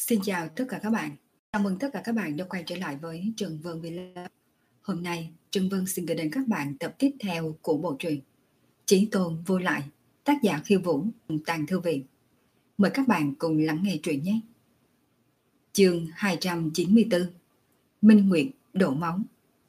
Xin chào tất cả các bạn. Chào mừng tất cả các bạn đã quay trở lại với Trần Vân Vlog. Hôm nay, Trần Vân xin gửi đến các bạn tập tiếp theo của bộ truyện Chí Tôn Vô Lại, tác giả Khiêu Vũ, Tàng Thư Viện. Mời các bạn cùng lắng nghe truyện nhé. Chương 294: Minh Nguyệt đổ máu.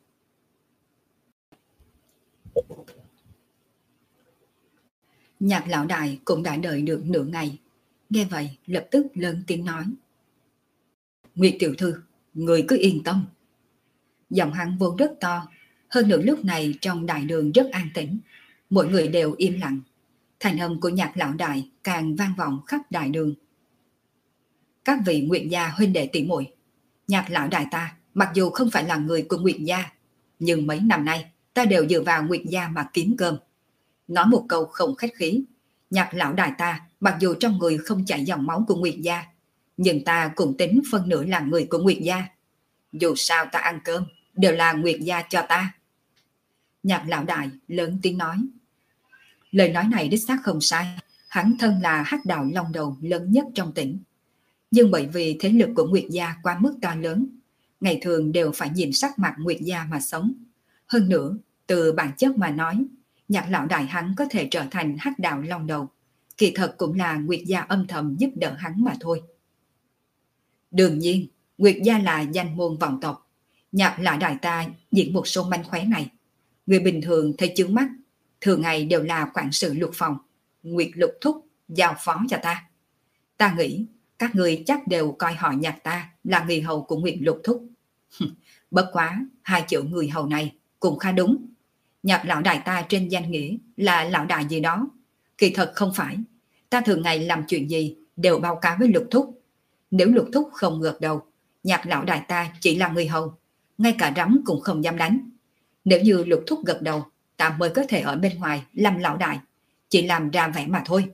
Nhạc lão đại cũng đã đợi được nửa ngày. Nghe vậy, lập tức lớn tiếng nói: Nguyệt tiểu thư, người cứ yên tâm. Giọng hắn vốn rất to, hơn nữa lúc này trong đại đường rất an tĩnh, mọi người đều im lặng. Thành âm của Nhạc lão đại càng vang vọng khắp đại đường. Các vị Nguyệt gia huynh đệ tỷ muội, Nhạc lão đại ta mặc dù không phải là người của Nguyệt gia, nhưng mấy năm nay ta đều dựa vào Nguyệt gia mà kiếm cơm. Nói một câu không khách khí, Nhạc lão đại ta mặc dù trong người không chảy dòng máu của Nguyệt gia, nhưng ta cũng tính phân nửa là người của Nguyệt gia. Dù sao ta ăn cơm đều là Nguyệt gia cho ta. Nhạc lão đại lớn tiếng nói. Lời nói này đích xác không sai, hắn thân là hắc đạo long đầu lớn nhất trong tỉnh. Nhưng bởi vì thế lực của Nguyệt gia quá mức to lớn, ngày thường đều phải nhìn sắc mặt Nguyệt gia mà sống. Hơn nữa, từ bản chất mà nói, Nhạc lão đại hắn có thể trở thành hắc đạo long đầu, kỳ thật cũng là Nguyệt gia âm thầm giúp đỡ hắn mà thôi. Đương nhiên, Nguyệt gia là danh môn vọng tộc. Nhạc lão đại ta diễn một số manh khóe này, người bình thường thấy chướng mắt, thường ngày đều là quản sự Lục phòng, Nguyệt Lục thúc giao phó cho ta. Ta nghĩ các người chắc đều coi họ Nhạc ta là người hầu của Nguyệt Lục thúc. Bất quá, hai chữ người hầu này cũng khá đúng. Nhạc lão đại ta trên danh nghĩa là lão đại gì đó, kỳ thật không phải. Ta thường ngày làm chuyện gì đều báo cáo với Lục thúc. Nếu Lục thúc không gật đầu, Nhạc lão đại ta chỉ là người hầu, ngay cả rắm cũng không dám đánh. Nếu như Lục thúc gật đầu, ta mới có thể ở bên ngoài làm lão đại, chỉ làm ra vẻ mà thôi.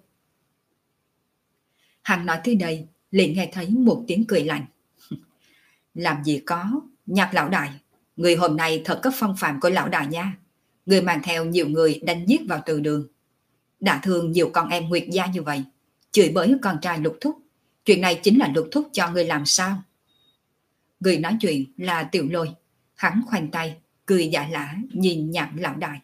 Hắn nói tới đây, liền nghe thấy một tiếng cười lạnh. Làm gì có, Nhạc lão đại, người hôm nay thật có phong phạm của lão đại nha. Người mang theo nhiều người đánh giết vào từ đường, đã thương nhiều con em Nguyệt gia như vậy, chửi bới con trai Lục thúc. Chuyện này chính là Lục thúc cho người làm sao? Người nói chuyện là Tiểu Lôi. Hắn khoanh tay, cười giả lả nhìn Nhạc lão đại.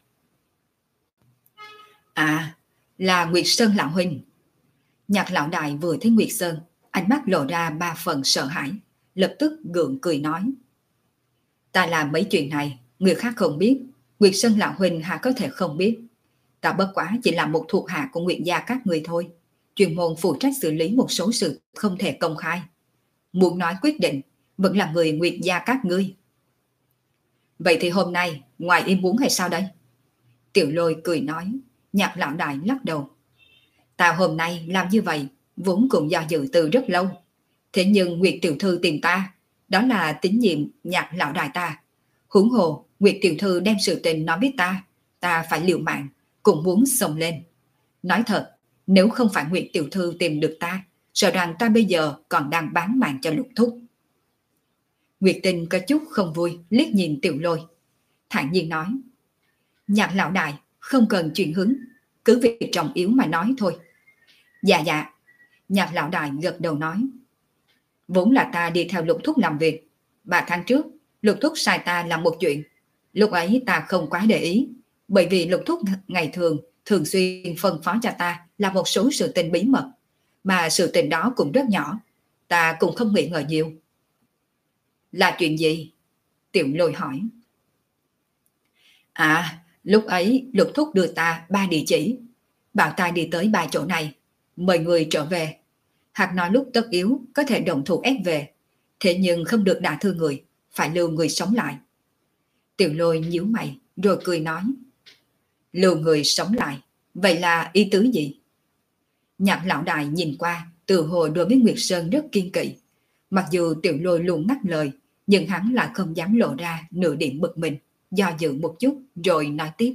À, là Nguyệt Sơn lão huynh. Nhạc lão đại vừa thấy Nguyệt Sơn, ánh mắt lộ ra ba phần sợ hãi, lập tức gượng cười nói. Ta làm mấy chuyện này, người khác không biết, Nguyệt Sơn lão huynh hả có thể không biết. Ta bất quá chỉ là một thuộc hạ của Nguyệt gia các người thôi, chuyên môn phụ trách xử lý một số sự không thể công khai. Muốn nói quyết định, vẫn là người Nguyệt gia các ngươi. Vậy thì hôm nay, ngoài ý muốn hay sao đây? Tiểu Lôi cười nói. Nhạc lão đại lắc đầu. Ta hôm nay làm như vậy, vốn cũng do dự từ rất lâu. Thế nhưng Nguyệt tiểu thư tìm ta, đó là tín nhiệm Nhạc lão đại ta. Huống hồ, Nguyệt tiểu thư đem sự tình nói biết ta phải liều mạng, cũng muốn xông lên. Nói thật, nếu không phải Nguyệt tiểu thư tìm được ta, sợ rằng ta bây giờ còn đang bán mạng cho Lục thúc. Nguyệt Tinh có chút không vui liếc nhìn Tiểu Lôi, thản nhiên nói. Nhạc lão đại không cần chuyển hướng, cứ việc trọng yếu mà nói thôi. Dạ. Nhạc lão đại gật đầu nói. Vốn là ta đi theo Lục thúc làm việc. 3 tháng trước Lục thúc sai ta làm một chuyện. Lúc ấy ta không quá để ý, bởi vì Lục thúc ngày thường xuyên phân phó cho ta là một số sự tình bí mật, mà sự tình đó cũng rất nhỏ, ta cũng không nghĩ ngợi nhiều. Là chuyện gì? Tiểu Lôi hỏi. À, lúc ấy Lục thúc đưa ta 3 địa chỉ, bảo ta đi tới 3 chỗ này, mời người trở về. Hạc nói lúc tất yếu có thể động thủ ép về, thế nhưng không được đả thương người, phải lưu người sống lại. Tiểu Lôi nhíu mày rồi cười nói. Lưu người sống lại, vậy là ý tứ gì? Nhạc lão đại nhìn qua, từ hồi đối với Nguyệt Sơn rất kiên kỵ. Mặc dù Tiểu Lôi luôn ngắt lời, nhưng hắn lại không dám lộ ra nửa điểm bực mình, do dự một chút rồi nói tiếp.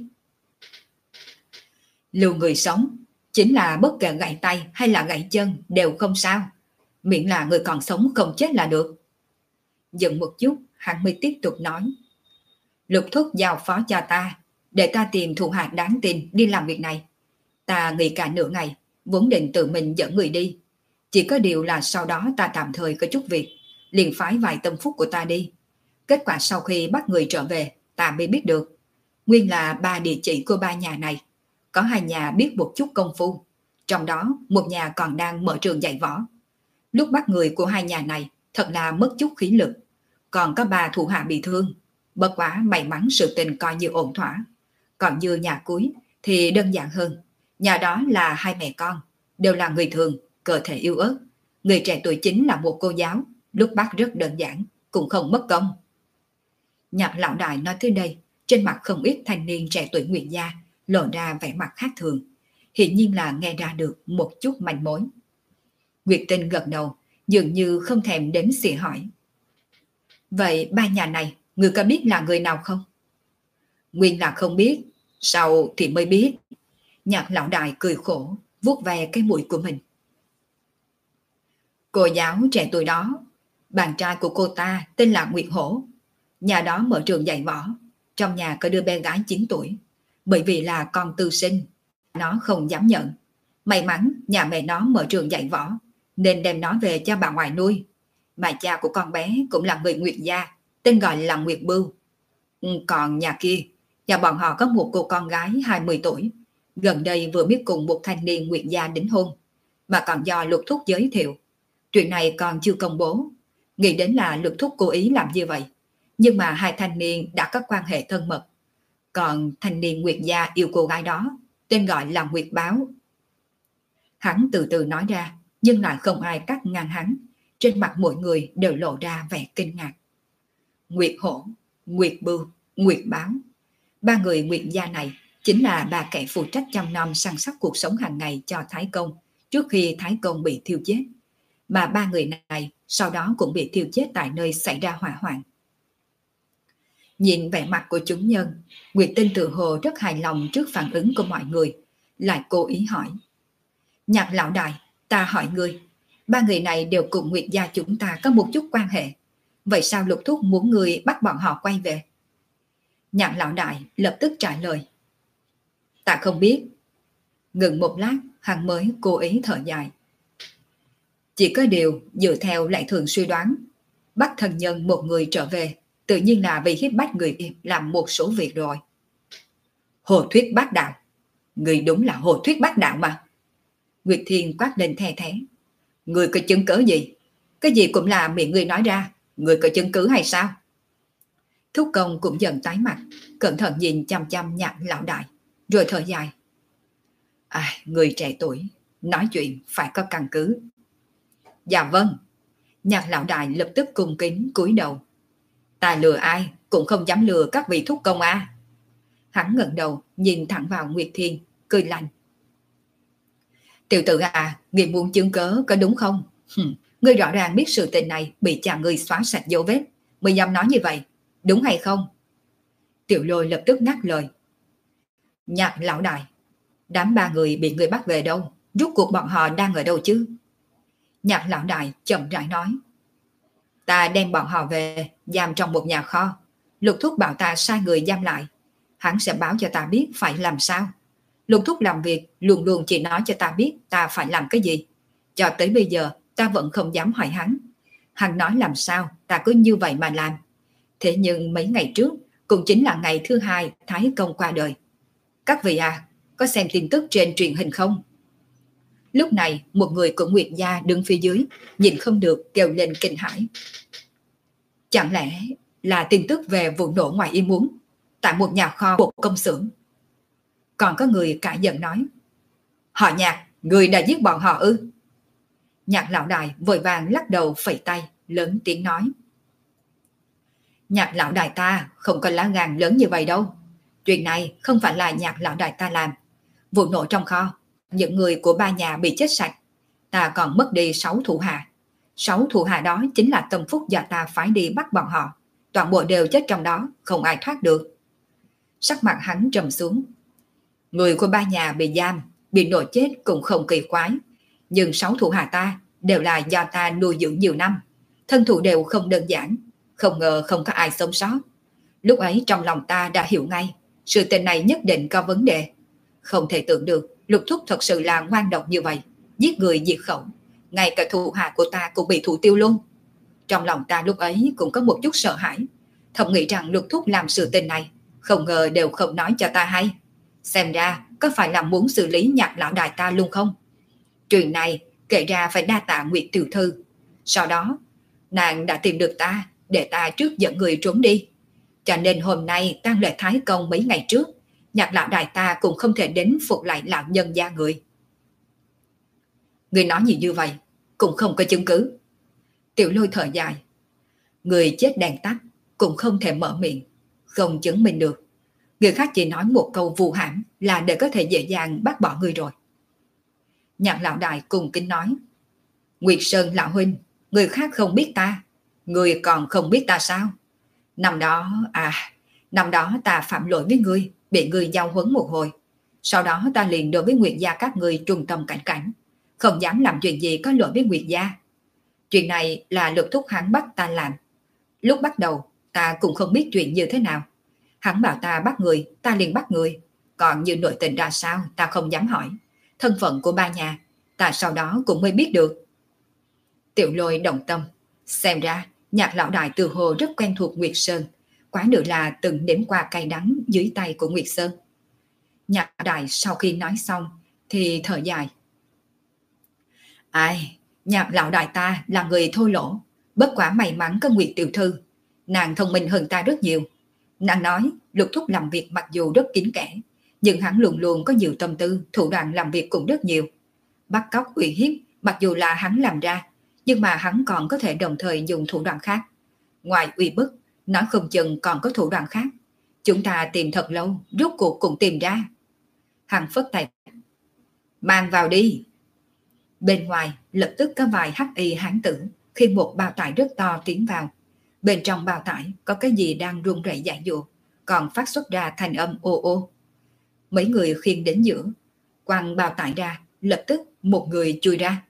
Lưu người sống, chính là bất kể gãy tay hay là gãy chân đều không sao, miễn là người còn sống không chết là được. Dừng một chút, hắn mới tiếp tục nói. Lục thúc giao phó cho ta, để ta tìm thuộc hạ đáng tin đi làm việc này. Ta nghĩ cả nửa ngày, vốn định tự mình dẫn người đi. Chỉ có điều là sau đó ta tạm thời có chút việc, liền phái vài tâm phúc của ta đi. Kết quả sau khi bắt người trở về, ta mới biết được. Nguyên là 3 địa chỉ của 3 nhà này. Có 2 nhà biết một chút công phu. Trong đó, một nhà còn đang mở trường dạy võ. Lúc bắt người của 2 nhà này, thật là mất chút khí lực. Còn có 3 thủ hạ bị thương. Bất quá may mắn sự tình coi như ổn thỏa. Còn như nhà cuối thì đơn giản hơn. Nhà đó là 2 mẹ con, đều là người thường, cơ thể yếu ớt. Người trẻ tuổi chính là một cô giáo, lúc bắt rất đơn giản, cũng không mất công. Nhạc lão đại nói tới đây, trên mặt không ít thanh niên trẻ tuổi Nguyệt gia lộ ra vẻ mặt khác thường, hiển nhiên là nghe ra được một chút manh mối. Nguyệt Tinh gật đầu, dường như không thèm đếm xỉa hỏi. Vậy 3 nhà này, người có biết là người nào không? Nguyên là không biết, sau thì mới biết. Nhạc lão đại cười khổ, vuốt ve cái mũi của mình. Cô giáo trẻ tuổi đó, bạn trai của cô ta tên là Nguyệt Hổ. Nhà đó mở trường dạy võ, trong nhà có đứa bé gái 9 tuổi. Bởi vì là con tư sinh, nó không dám nhận. May mắn nhà mẹ nó mở trường dạy võ, nên đem nó về cho bà ngoại nuôi. Mà cha của con bé cũng là người Nguyệt gia, tên gọi là Nguyệt Bưu. Còn nhà kia, nhà bọn họ có một cô con gái 20 tuổi. Gần đây vừa biết cùng một thanh niên Nguyệt gia đính hôn, mà còn do Lục Thúc giới thiệu. Chuyện này còn chưa công bố. Nghĩ đến là Lục Thúc cố ý làm như vậy. Nhưng mà 2 thanh niên đã có quan hệ thân mật. Còn thanh niên Nguyệt gia yêu cô gái đó, tên gọi là Nguyệt Báo. Hắn từ từ nói ra, nhưng lại không ai cắt ngang hắn. Trên mặt mọi người đều lộ ra vẻ kinh ngạc. Nguyệt Hổ, Nguyệt Bưu, Nguyệt Báo. 3 người Nguyệt gia này chính là 3 kẻ phụ trách chăm nom săn sóc cuộc sống hàng ngày cho Thái Công trước khi Thái Công bị thiêu chết. Mà 3 người này sau đó cũng bị thiêu chết tại nơi xảy ra hỏa hoạn. Nhìn vẻ mặt của chúng nhân, Nguyệt Tinh tự hồ rất hài lòng trước phản ứng của mọi người, lại cố ý hỏi. Nhạc lão đại, ta hỏi ngươi, 3 người này đều cùng Nguyệt gia chúng ta có một chút quan hệ. Vậy sao Lục Thúc muốn ngươi bắt bọn họ quay về? Nhạc lão đại lập tức trả lời. Ta không biết. Ngừng một lát, hắn mới cố ý thở dài. Chỉ có điều dựa theo lệ thường suy đoán, bắt thân nhân một người trở về, tự nhiên là vì hiếp bách người kia làm một số việc rồi. Hồ thuyết bác đạo. Người đúng là hồ thuyết bác đạo mà. Nguyệt Thiên quát lên the thế. Người có chứng cứ gì? Cái gì cũng là miệng người nói ra. Người có chứng cứ hay sao? Thúc Công cũng dần tái mặt, cẩn thận nhìn chăm chăm Nhạc lão đại, rồi thở dài. Người trẻ tuổi, nói chuyện phải có căn cứ. Dạ vâng. Nhạc lão đại lập tức cung kính cúi đầu. Ta lừa ai cũng không dám lừa các vị thúc công a. Hắn ngẩng đầu nhìn thẳng vào Nguyệt Thiên, cười lạnh. Tiểu tử à, ngươi muốn chứng cớ có đúng không? Ngươi rõ ràng biết sự tình này bị cha ngươi xóa sạch dấu vết, mới dám nói như vậy, đúng hay không? Tiểu Lôi lập tức ngắt lời. Nhạc lão đại, đám 3 người bị ngươi bắt về đâu? Rốt cuộc bọn họ đang ở đâu chứ? Nhạc lão đại chậm rãi nói. Ta đem bọn họ về, giam trong một nhà kho. Lục Thúc bảo ta sai người giam lại. Hắn sẽ báo cho ta biết phải làm sao. Lục Thúc làm việc luôn luôn chỉ nói cho ta biết ta phải làm cái gì. Cho tới bây giờ ta vẫn không dám hỏi hắn. Hắn nói làm sao ta cứ như vậy mà làm. Thế nhưng mấy ngày trước cũng chính là ngày thứ 2 Thái Công qua đời. Các vị có xem tin tức trên truyền hình không? Lúc này một người của Nguyệt gia đứng phía dưới, nhìn không được kêu lên kinh hãi. Chẳng lẽ là tin tức về vụ nổ ngoài ý muốn tại một nhà kho một công xưởng? Còn có người cãi giận nói. Họ Nhạc, người đã giết bọn họ ư? Nhạc lão đại vội vàng lắc đầu phẩy tay, lớn tiếng nói. Nhạc lão đại ta không có lá gan lớn như vậy đâu. Chuyện này không phải là Nhạc lão đại ta làm. Vụ nổ trong kho, những người của 3 nhà bị chết sạch. Ta còn mất đi 6 thủ hạ. 6 thủ hạ đó chính là tâm phúc do ta phái đi bắt bọn họ. Toàn bộ đều chết trong đó, không ai thoát được. Sắc mặt hắn trầm xuống. Người của 3 nhà bị giam, bị nổ chết cũng không kỳ quái. Nhưng 6 thủ hạ ta đều là do ta nuôi dưỡng nhiều năm. Thân thủ đều không đơn giản. Không ngờ không có ai sống sót. Lúc ấy trong lòng ta đã hiểu ngay, sự tình này nhất định có vấn đề. Không thể tưởng được Lục Thúc thật sự là ngoan độc như vậy, giết người diệt khẩu. ngay cả thủ hạ của ta cũng bị thủ tiêu luôn. Trong lòng ta lúc ấy cũng có một chút sợ hãi, thầm nghĩ rằng Lục thúc làm sự tình này, không ngờ đều không nói cho ta hay. Xem ra có phải là muốn xử lý Nhạc lão đại ta luôn không? Chuyện này kể ra phải đa tạ Nguyệt tiểu thư. Sau đó, nàng đã tìm được ta, để ta trước dẫn người trốn đi. Cho nên hôm nay tang lễ Thái Công mấy ngày trước, Nhạc lão đại ta cũng không thể đến phục lại lão nhân gia người. Người nói gì như vậy, cũng không có chứng cứ. Tiểu Lôi thở dài. Người chết đèn tắt, cũng không thể mở miệng, không chứng minh được. Người khác chỉ nói một câu vu hãm là để có thể dễ dàng bắt bỏ người rồi. Nhạc lão đại cùng kính nói. Nguyệt Sơn lão huynh, người khác không biết ta, người còn không biết ta sao? Năm đó ta phạm lỗi với ngươi, bị ngươi giao huấn một hồi. Sau đó ta liền đối với Nguyệt gia các ngươi trung tâm cảnh cảnh, không dám làm chuyện gì có lỗi với Nguyệt gia. Chuyện này là Lục thúc hắn bắt ta làm. Lúc bắt đầu ta cũng không biết chuyện như thế nào. Hắn bảo ta bắt người, ta liền bắt người. Còn như nội tình ra sao ta không dám hỏi. Thân phận của ba nhà ta sau đó cũng mới biết được. Tiểu Lôi động tâm. Xem ra Nhạc lão đại từ hồ rất quen thuộc Nguyệt Sơn, quá nữa là từng nếm qua cay đắng dưới tay của Nguyệt Sơn. Nhạc đại sau khi nói xong thì thở dài. Nhạc lão đại ta là người thô lỗ, bất quả may mắn có Nguyệt tiểu thư. Nàng thông minh hơn ta rất nhiều. Nàng nói Lục thúc làm việc mặc dù rất kín kẽ, nhưng hắn luôn luôn có nhiều tâm tư, thủ đoạn làm việc cũng rất nhiều. Bắt cóc uy hiếp mặc dù là hắn làm ra, nhưng mà hắn còn có thể đồng thời dùng thủ đoạn khác. Ngoài uy bức, nói không chừng còn có thủ đoạn khác. Chúng ta tìm thật lâu, rốt cuộc cũng tìm ra. Hắn phất tay. Mang vào đi. Bên ngoài lập tức có vài hắc y hán tử khi một bao tải rất to tiến vào. Bên trong bao tải có cái gì đang run rẩy dại dụa, còn phát xuất ra thành âm ô ô. Mấy người khiêng đến giữa, quăng bao tải ra, lập tức một người chui ra.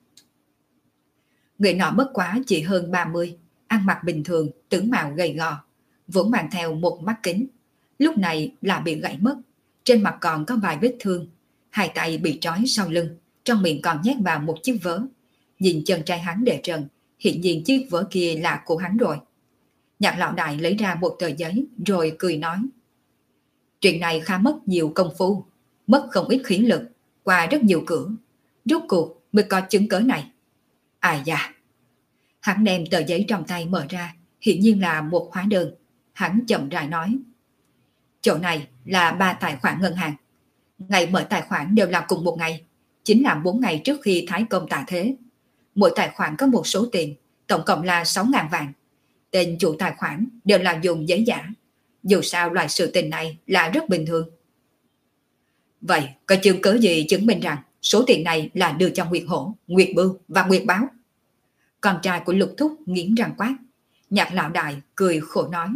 Người nọ bất quá chỉ hơn 30, ăn mặc bình thường, tướng mạo gầy gò, vẫn mang theo một mắt kính. Lúc này là bị gãy mất, trên mặt còn có vài vết thương, hai tay bị trói sau lưng, trong miệng còn nhét vào một chiếc vớ. Nhìn chân trai hắn để trần, hiện nhiên chiếc vớ kia là của hắn rồi. Nhạc lão đại lấy ra một tờ giấy rồi cười nói. Chuyện này khá mất nhiều công phu, mất không ít khí lực, qua rất nhiều cửa, rốt cuộc mới có chứng cớ này. Ai da. Hắn đem tờ giấy trong tay mở ra, hiển nhiên là một hóa đơn. Hắn chậm rãi nói. Chỗ này là 3 tài khoản ngân hàng. Ngày mở tài khoản đều là cùng một ngày, chính là 4 ngày trước khi Thái Công tạ thế. Mỗi tài khoản có một số tiền, tổng cộng là 6.000 vàng. Tên chủ tài khoản đều là dùng giấy giả. Dù sao loại sự tình này là rất bình thường. Vậy có chứng cứ gì chứng minh rằng số tiền này là đưa cho Nguyệt Hổ, Nguyệt Bưu và Nguyệt Báo? Con trai của Lục thúc nghiến răng quát. Nhạc lão đại cười khổ nói.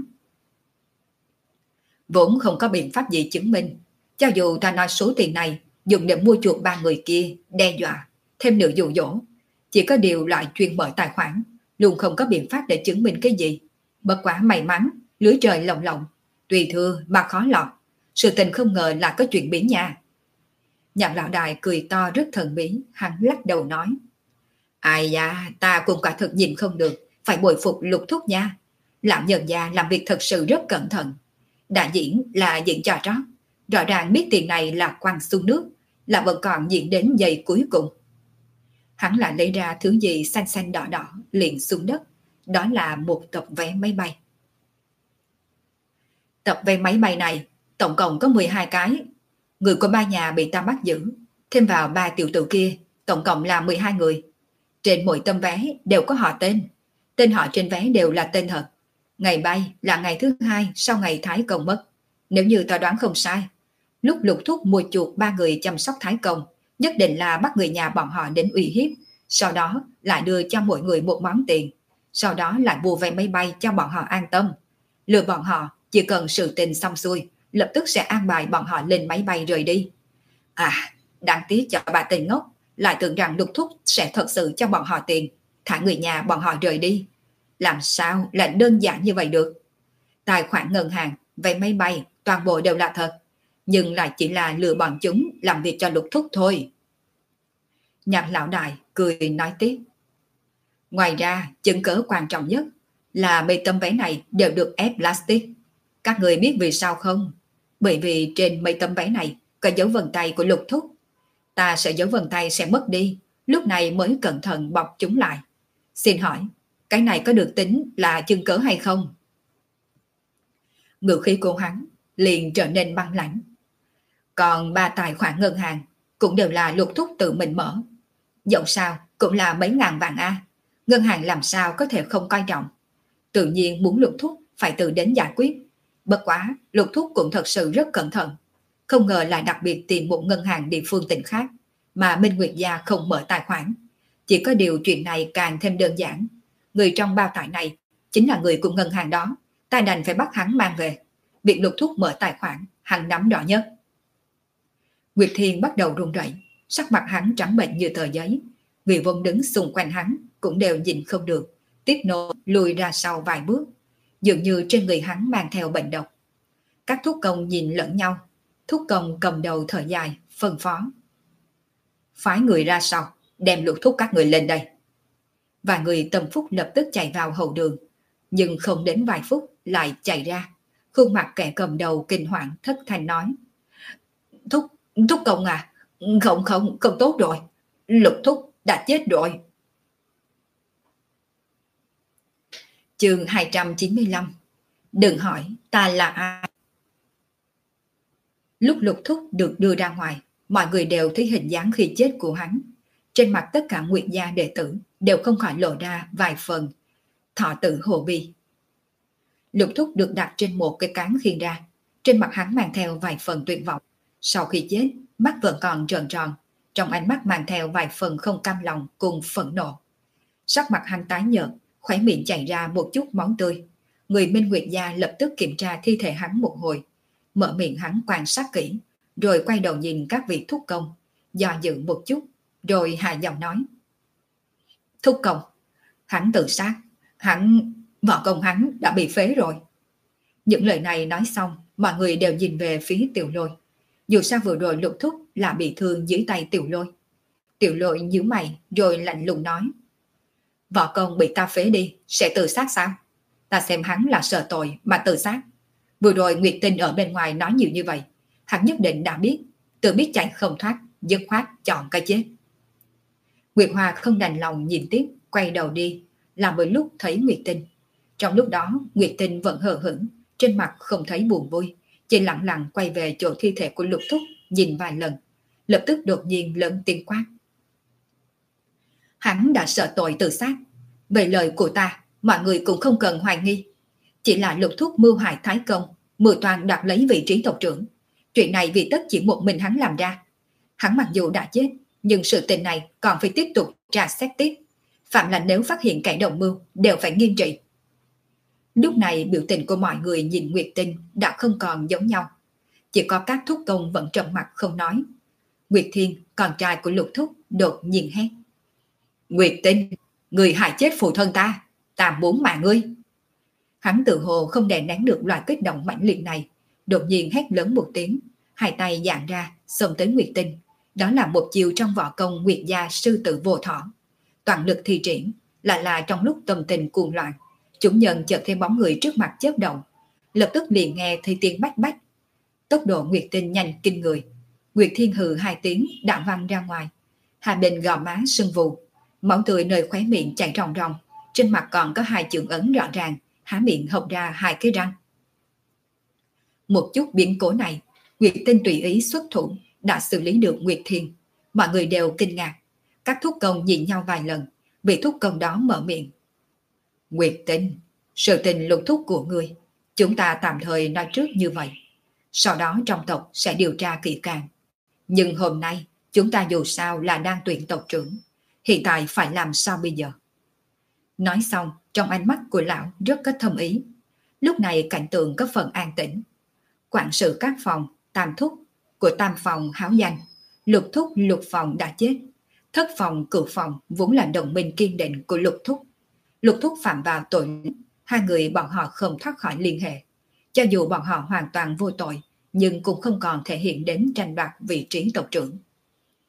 Vốn không có biện pháp gì chứng minh. Cho dù ta nói số tiền này dùng để mua chuộc 3 người kia, đe dọa, thêm nữa dụ dỗ, chỉ có điều loại chuyên mở tài khoản, luôn không có biện pháp để chứng minh cái gì. Bất quá may mắn, lưới trời lồng lộng, tùy thưa mà khó lọt. Sự tình không ngờ là có chuyện biến nha. Nhạc lão đại cười to rất thần bí, hắn lắc đầu nói. Ai da, ta cũng quả thực nhìn không được, phải bồi phục Lục thúc nha. Lão nhân gia làm việc thật sự rất cẩn thận. Đã diễn là diễn trò trót, rõ ràng biết tiền này là quăng xuống nước, là vẫn còn diễn đến giây cuối cùng. Hắn lại lấy ra thứ gì xanh xanh đỏ đỏ liền xuống đất, đó là một tập vé máy bay. Tập vé máy bay này tổng cộng có 12 cái. Người của 3 nhà bị ta bắt giữ, thêm vào 3 tiểu tử kia, tổng cộng là 12 người. Trên mỗi tấm vé đều có họ tên. Tên họ trên vé đều là tên thật. Ngày bay là ngày thứ 2 sau ngày Thái Công mất. Nếu như ta đoán không sai, lúc Lục thúc mua chuộc 3 người chăm sóc Thái Công, nhất định là bắt người nhà bọn họ đến uy hiếp, sau đó lại đưa cho mỗi người một món tiền, sau đó lại mua vé máy bay cho bọn họ an tâm. Lừa bọn họ chỉ cần sự tình xong xuôi, lập tức sẽ an bài bọn họ lên máy bay rời đi. Đáng tiếc cho bà tình ngốc, lại tưởng rằng Lục thúc sẽ thật sự cho bọn họ tiền, thả người nhà bọn họ rời đi. Làm sao lại đơn giản như vậy được? Tài khoản ngân hàng, vé máy bay, toàn bộ đều là thật, nhưng lại chỉ là lừa bọn chúng làm việc cho Lục thúc thôi. Nhạc lão đại cười nói tiếp. Ngoài ra, chứng cớ quan trọng nhất là mấy tấm vé này đều được ép plastic. Các người biết vì sao không? Bởi vì trên mấy tấm vé này có dấu vân tay của Lục Thúc. Ta sợ dấu vân tay sẽ mất đi, lúc này mới cẩn thận bọc chúng lại. Xin hỏi, cái này có được tính là chứng cớ hay không? Ngữ khí của hắn liền trở nên băng lãnh. Còn 3 tài khoản ngân hàng cũng đều là Lục Thúc tự mình mở. Dẫu sao cũng là mấy ngàn vạn A. Ngân hàng làm sao có thể không coi trọng. Tự nhiên muốn Lục Thúc phải tự đến giải quyết. Bất quá, Lục Thúc cũng thật sự rất cẩn thận. Không ngờ lại đặc biệt tìm một ngân hàng địa phương tỉnh khác mà Minh Nguyệt Gia không mở tài khoản. Chỉ có điều chuyện này càng thêm đơn giản. Người trong bao tải này chính là người của ngân hàng đó. Ta đành phải bắt hắn mang về. Việc Lục Thúc mở tài khoản, hắn nắm rõ nhất. Nguyệt Thiên bắt đầu run rẩy, sắc mặt hắn trắng bệch như tờ giấy. Người vốn đứng xung quanh hắn cũng đều nhìn không được, tiếp nối lùi ra sau vài bước, dường như trên người hắn mang theo bệnh độc. Các thúc công nhìn lẫn nhau, thúc công cầm đầu thở dài, phân phó. Phái người ra sau, đem Lục Thúc các người lên đây. Và người tâm phúc lập tức chạy vào hậu đường, nhưng không đến vài phút lại chạy ra. Khuôn mặt kẻ cầm đầu kinh hoàng thất thanh nói. Thúc công à, không tốt rồi. Lục Thúc đã chết rồi. Chương 295. Đừng hỏi ta là ai. Lúc Lục Thúc được đưa ra ngoài, mọi người đều thấy hình dáng khi chết của hắn. Trên mặt tất cả Nguyệt gia đệ tử đều không khỏi lộ ra vài phần thọ tử hồ bi. Lục Thúc được đặt trên một cái cán khiêng ra, trên mặt hắn mang theo vài phần tuyệt vọng. Sau khi chết, mắt vẫn còn tròn tròn, trong ánh mắt mang theo vài phần không cam lòng cùng phẫn nộ. Sắc mặt hắn tái nhợt, khóe miệng chảy ra một chút máu tươi. Người Minh Nguyệt gia lập tức kiểm tra thi thể hắn một hồi, mở miệng hắn quan sát kỹ, rồi quay đầu nhìn các vị thúc công, do dự một chút, rồi hạ giọng nói. Thúc công, hắn tự sát, võ công hắn đã bị phế rồi. Những lời này nói xong, mọi người đều nhìn về phía Tiểu Lôi. Dù sao vừa rồi Lục Thúc là bị thương dưới tay Tiểu Lôi. Tiểu Lôi nhíu mày rồi lạnh lùng nói. Võ công bị ta phế đi, sẽ tự sát sao? Ta xem hắn là sợ tội mà tự sát. Vừa rồi Nguyệt Tinh ở bên ngoài nói nhiều như vậy, hắn nhất định đã biết, tự biết chạy không thoát, dứt khoát chọn cái chết. Nguyệt Hoa không đành lòng nhìn tiếp, quay đầu đi, là bởi lúc thấy Nguyệt Tinh. Trong lúc đó, Nguyệt Tinh vẫn hờ hững, trên mặt không thấy buồn vui, chỉ lặng lặng quay về chỗ thi thể của Lục Thúc, nhìn vài lần, lập tức đột nhiên lớn tiếng quát. Hắn đã sợ tội tự sát. Về lời của ta, mọi người cũng không cần hoài nghi. Chỉ là Lục Thúc mưu hại Thái Công, mưu toàn đoạt lấy vị trí tộc trưởng. Chuyện này vì tất chỉ một mình hắn làm ra. Hắn mặc dù đã chết, nhưng sự tình này còn phải tiếp tục tra xét tiếp. Phạm là nếu phát hiện kẻ đồng mưu, đều phải nghiêm trị. Lúc này biểu tình của mọi người nhìn Nguyệt Tinh đã không còn giống nhau. Chỉ có các thúc công vẫn trầm mặt không nói. Nguyệt Thiên, con trai của Lục Thúc, đột nhiên hét. Nguyệt Tinh, người hại chết phụ thân ta muốn mạng ngươi. Hắn tự hồ không đè nén được loại kích động mãnh liệt này, đột nhiên hét lớn một tiếng, hai tay dạn ra, xông tới Nguyệt Tinh. Đó là một chiều trong võ công Nguyệt gia sư tử vô thọ. Toàn lực thi triển, lại là trong lúc tâm tình cuồng loạn, chủ nhân chợt thấy bóng người trước mặt chớp động, lập tức liền nghe thấy tiếng bách bách. Tốc độ Nguyệt Tinh nhanh kinh người. Nguyệt Thiên hừ hai tiếng đã văng ra ngoài, hai bên gò má sưng vù, máu tươi nơi khóe miệng chảy ròng ròng, trên mặt còn có hai chưởng ấn rõ ràng, há miệng hộc ra hai cái răng. Một chút biến cố này, Nguyệt Tinh tùy ý xuất thủ đã xử lý được Nguyệt Thiên. Mọi người đều kinh ngạc, các thúc công nhìn nhau vài lần, vị thúc công đó mở miệng. Nguyệt Tinh, sự tình Lục Thúc của ngươi, chúng ta tạm thời nói trước như vậy. Sau đó trong tộc sẽ điều tra kỹ càng. Nhưng hôm nay, chúng ta dù sao là đang tuyển tộc trưởng. Hiện tại phải làm sao bây giờ? Nói xong, trong ánh mắt của lão rất có thâm ý. Lúc này cảnh tượng có phần an tĩnh. Quản sự các phòng, tam thúc của tam phòng háo danh, Lục Thúc Lục phòng đã chết. Thất phòng cửu phòng vốn là đồng minh kiên định của Lục Thúc. Lục Thúc phạm vào tội, hai người bọn họ không thoát khỏi liên hệ. Cho dù bọn họ hoàn toàn vô tội, nhưng cũng không còn thể hiện đến tranh đoạt vị trí tộc trưởng.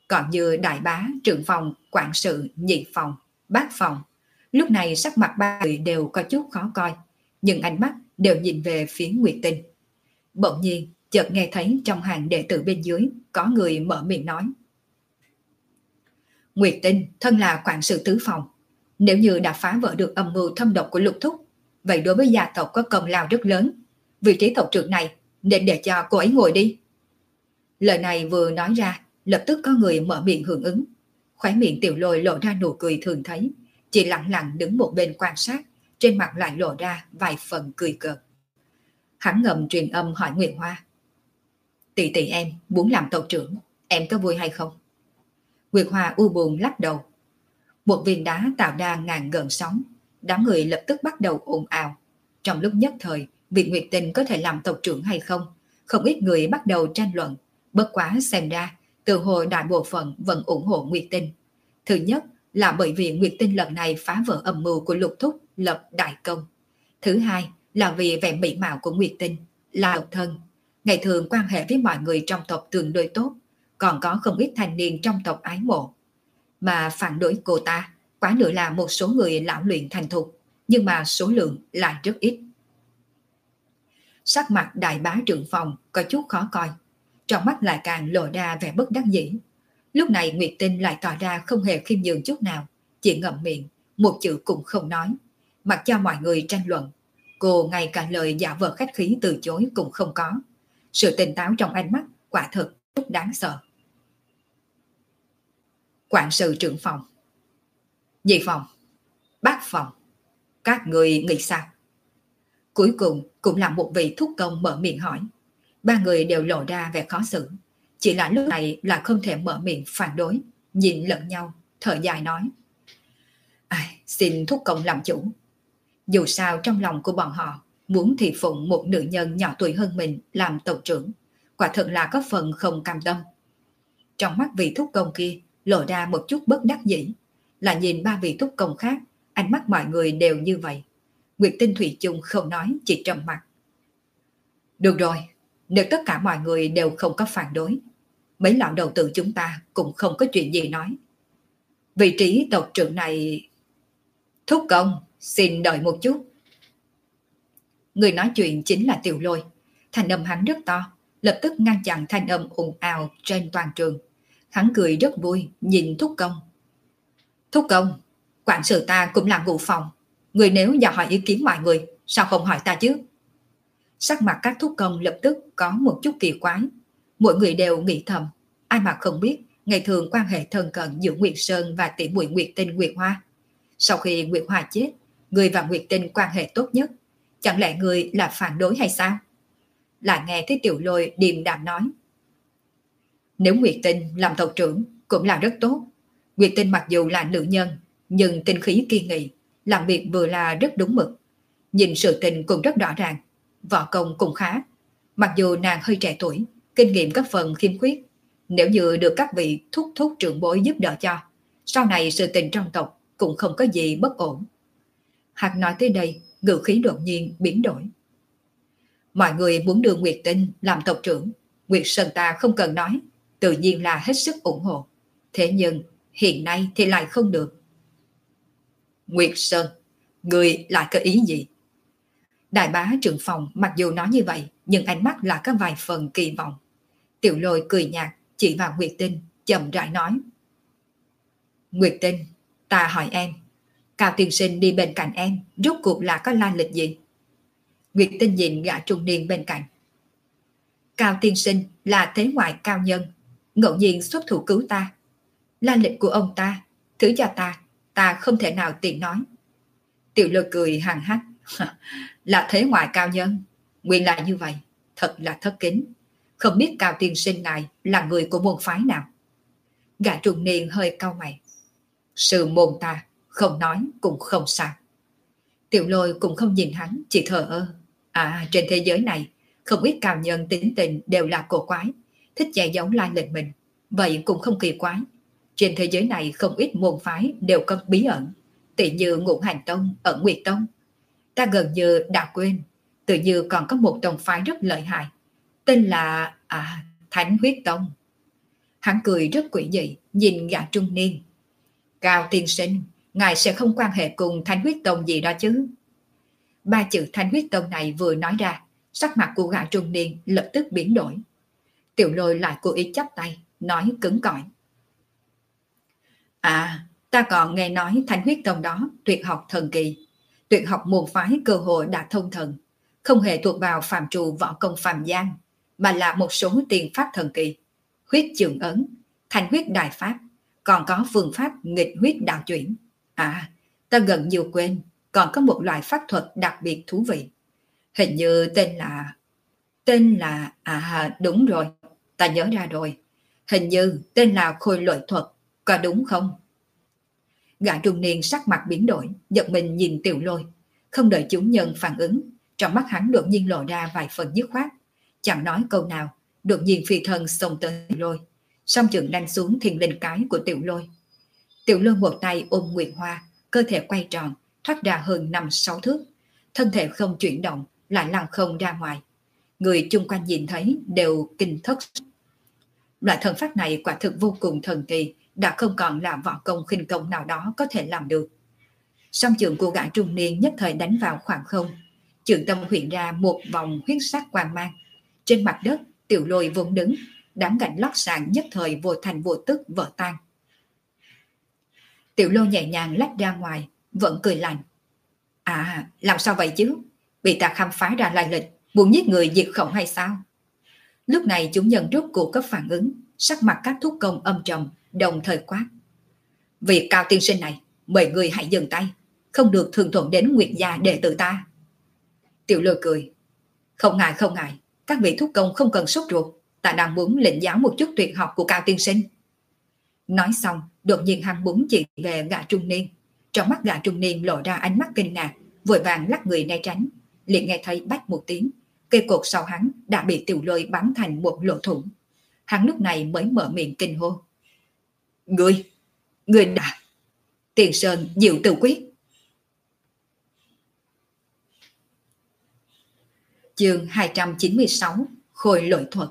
Còn như đại bá, trưởng phòng, quản sự, nhị phòng, bát phòng, lúc này sắc mặt ba người đều có chút khó coi, nhưng ánh mắt đều nhìn về phía Nguyệt Tinh. Bỗng nhiên, chợt nghe thấy trong hàng đệ tử bên dưới có người mở miệng nói. Nguyệt Tinh thân là quản sự tứ phòng, nếu như đã phá vỡ được âm mưu thâm độc của Lục Thúc, vậy đối với gia tộc có công lao rất lớn. Vị trí tộc trưởng này nên để cho cô ấy ngồi đi. Lời này vừa nói ra, lập tức có người mở miệng hưởng ứng. Khóe miệng Tiểu Lôi lộ ra nụ cười thường thấy, chỉ lặng lặng đứng một bên quan sát, trên mặt lại lộ ra vài phần cười cợt. Hắn ngầm truyền âm hỏi Nguyệt Hoa. Tỷ tỷ em muốn làm tộc trưởng, em có vui hay không? Nguyệt Hoa u buồn lắc đầu. Một viên đá tạo ra ngàn gợn sóng, đám người lập tức bắt đầu ồn ào. Trong lúc nhất thời, việc Nguyệt Tinh có thể làm tộc trưởng hay không, không ít người bắt đầu tranh luận. Bất quá xem ra, từ hồi đại bộ phận vẫn ủng hộ Nguyệt Tinh. Thứ nhất là bởi vì Nguyệt Tinh lần này phá vỡ âm mưu của Lục Thúc, lập đại công. Thứ hai là vì vẻ mỹ mạo của Nguyệt Tinh, là độc thân. Ngày thường quan hệ với mọi người trong tộc tương đối tốt, còn có không ít thanh niên trong tộc ái mộ. Mà phản đối cô ta, quá nữa là một số người lão luyện thành thục, nhưng mà số lượng lại rất ít. Sắc mặt đại bá trưởng phòng có chút khó coi, trong mắt lại càng lộ ra vẻ bất đắc dĩ. Lúc này Nguyệt Tinh lại tỏ ra không hề khiêm nhường chút nào, chỉ ngậm miệng, một chữ cũng không nói. Mặc cho mọi người tranh luận, cô ngay cả lời giả vờ khách khí từ chối cũng không có. Sự tỉnh táo trong ánh mắt quả thực rất đáng sợ. Quản sự trưởng phòng, nhị phòng, bát phòng, các người nghĩ sao? Cuối cùng cũng là một vị thúc công mở miệng hỏi. Ba người đều lộ ra vẻ khó xử, chỉ là lúc này là không thể mở miệng phản đối, nhìn lẫn nhau, thở dài nói. Xin thúc công làm chủ. Dù sao trong lòng của bọn họ, muốn thị phụng một nữ nhân nhỏ tuổi hơn mình làm tộc trưởng, quả thật là có phần không cam tâm. Trong mắt vị thúc công kia lộ ra một chút bất đắc dĩ, là nhìn ba vị thúc công khác, ánh mắt mọi người đều như vậy. Nguyệt Tinh thủy chung không nói, chỉ trầm mặt. Được rồi, nếu tất cả mọi người đều không có phản đối, mấy lão đầu tử chúng ta cũng không có chuyện gì nói. Vị trí tộc trưởng này... Thúc công, xin đợi một chút. Người nói chuyện chính là Tiểu Lôi. Thanh âm hắn rất to, lập tức ngăn chặn thanh âm ồn ào trên toàn trường. Hắn cười rất vui, nhìn thúc công. Thúc công, quản sự ta cũng là ngụ phòng. Người nếu dò hỏi ý kiến mọi người, sao không hỏi ta chứ? Sắc mặt các thúc công lập tức có một chút kỳ quái. Mỗi người đều nghĩ thầm, ai mà không biết ngày thường quan hệ thân cận giữa Nguyệt Sơn và tỷ muội Nguyệt Tinh Nguyệt Hoa. Sau khi Nguyệt Hoa chết, người và Nguyệt Tinh quan hệ tốt nhất, chẳng lẽ người là phản đối hay sao? Lại nghe thấy Tiểu Lôi điềm đạm nói. Nếu Nguyệt Tinh làm tộc trưởng cũng là rất tốt. Nguyệt Tinh mặc dù là nữ nhân, nhưng tinh khí kiên nghị, làm việc vừa là rất đúng mực. Nhìn sự tình cũng rất rõ ràng, võ công cũng khá. Mặc dù nàng hơi trẻ tuổi, kinh nghiệm có phần khiêm khuyết, nếu như được các vị thúc trưởng bối giúp đỡ cho, sau này sự tình trong tộc cũng không có gì bất ổn. Hạc nói tới đây, ngữ khí đột nhiên biến đổi. Mọi người muốn đưa Nguyệt Tinh làm tộc trưởng, Nguyệt Sơn ta không cần nói, tự nhiên là hết sức ủng hộ. Thế nhưng hiện nay thì lại không được. Nguyệt Sơn, người lại có ý gì? Đại bá trưởng phòng mặc dù nói như vậy, nhưng ánh mắt là có vài phần kỳ vọng. Tiểu Lôi cười nhạt, chỉ vào Nguyệt Tinh, chậm rãi nói. Nguyệt Tinh, ta hỏi em, Cao tiên sinh đi bên cạnh em, rốt cuộc là có lai lịch gì? Nguyệt Tinh nhìn gã trung niên bên cạnh. Cao tiên sinh là thế ngoại cao nhân, ngẫu nhiên xuất thủ cứu ta. Lai lịch của ông ta, thứ cho ta không thể nào tiện nói. Tiểu Lôi cười hằng hắc. Là thế ngoại cao nhân, nguyên lại như vậy, thật là thất kính. Không biết Cao tiên sinh này là người của môn phái nào? Gã trung niên hơi cau mày. Sư môn ta, không nói cũng không sao. Tiểu Lôi cũng không nhìn hắn, chỉ thờ ơ. Trên thế giới này, không ít cao nhân tính tình đều là cổ quái, thích che giấu lai lịch mình. Vậy cũng không kỳ quái. Trên thế giới này không ít môn phái đều có bí ẩn, tỷ như Ngũ Hành Tông ở Nguyệt Tông. Ta gần như đã quên, tự như còn có một tông phái rất lợi hại, tên là Thánh Huyết Tông. Hắn cười rất quỷ dị, nhìn gã trung niên. Cao tiên sinh, ngài sẽ không quan hệ cùng Thanh Huyết Tông gì đó chứ? Ba chữ Thanh Huyết Tông này vừa nói ra, sắc mặt của gã trung niên lập tức biến đổi. Tiểu Lôi lại cố ý chắp tay, nói cứng cỏi. À, ta còn nghe nói Thanh Huyết Tông đó tuyệt học thần kỳ, tuyệt học môn phái cơ hội đã thông thần, không hề thuộc vào phạm trù võ công phàm gian, mà là một số tiền pháp thần kỳ, huyết trường ấn, thanh huyết đại pháp, còn có phương pháp nghịch huyết đạo chuyển. À, ta gần nhiều quên, còn có một loại pháp thuật đặc biệt thú vị. Hình như đúng rồi, ta nhớ ra rồi. Hình như tên là khôi lỗi thuật, có đúng không? Gã trung niên sắc mặt biến đổi, giật mình nhìn Tiểu Lôi. Không đợi chúng nhân phản ứng, trong mắt hắn đột nhiên lộ ra vài phần dứt khoát. Chẳng nói câu nào, đột nhiên phi thân xông tới Tiểu Lôi, song chưởng đánh xuống thiên linh cái của Tiểu Lôi. Tiểu Lôi một tay ôm Nguyệt Hoa, cơ thể quay tròn, thoát ra hơn 5-6 thước. Thân thể không chuyển động, lại lăn không ra ngoài. Người chung quanh nhìn thấy đều kinh thất. Loại thần pháp này quả thực vô cùng thần kỳ, đã không còn là võ công khinh công nào đó có thể làm được. Song chưởng của gã trung niên nhất thời đánh vào khoảng không, chưởng tâm hiện ra một vòng huyết sắc quang mang. Trên mặt đất, Tiểu Lôi vốn đứng, đám gạch lót sàn nhất thời vô thành vô tức vỡ tan. Tiểu Lôi nhẹ nhàng lách ra ngoài, vẫn cười lạnh. À, làm sao vậy chứ? Bị ta khám phá ra lai lịch, muốn giết người diệt khẩu hay sao? Lúc này chúng nhân rốt cuộc có phản ứng, sắc mặt các thúc công âm trầm, đồng thời quát. Vị Cao tiên sinh này, mời người hãy dừng tay, không được thường thuận đến Nguyệt gia đệ tử ta. Tiểu Lôi cười. Không ngại, các vị thúc công không cần sốt ruột, ta đang muốn lĩnh giáo một chút tuyệt học của Cao tiên sinh. Nói xong, đột nhiên hắn búng chỉ về gã trung niên. Trong mắt gã trung niên lộ ra ánh mắt kinh ngạc, vội vàng lắc người né tránh. Liền nghe thấy bách một tiếng, cây cột sau hắn đã bị Tiểu Lôi bắn thành một lỗ thủng. Hắn lúc này mới mở miệng kinh hô. Người đã... Tiền Sơn diệu tự quyết. Chương 296, Khôi lỗi thuật.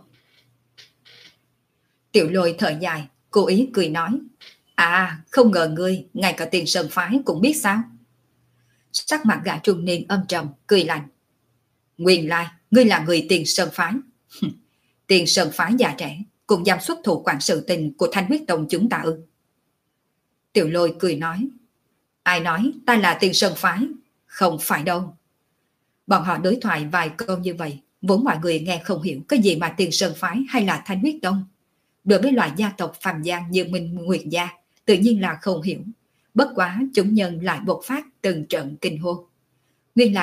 Tiểu Lôi thở dài, cố ý cười nói. À, không ngờ ngươi, ngay cả Tiền Sơn phái cũng biết sao? Sắc mặt gã trung niên âm trầm, cười lạnh. Nguyên lai, ngươi là người Tiền Sơn phái. Tiền Sơn phái già trẻ, cùng dám xuất thủ quản sự tình của Thanh Huyết Tông chúng ta ư? Tiểu Lôi cười nói. Ai nói ta là Tiền Sơn phái? Không phải đâu. Bọn họ đối thoại vài câu như vậy, vốn mọi người nghe không hiểu cái gì mà Tiền Sơn phái hay là Thanh Huyết Tông. Đối với loại gia tộc phàm gian như Minh Nguyệt gia, tự nhiên là không hiểu. Bất quá chúng nhân lại bộc phát từng trận kinh hô. Nguyên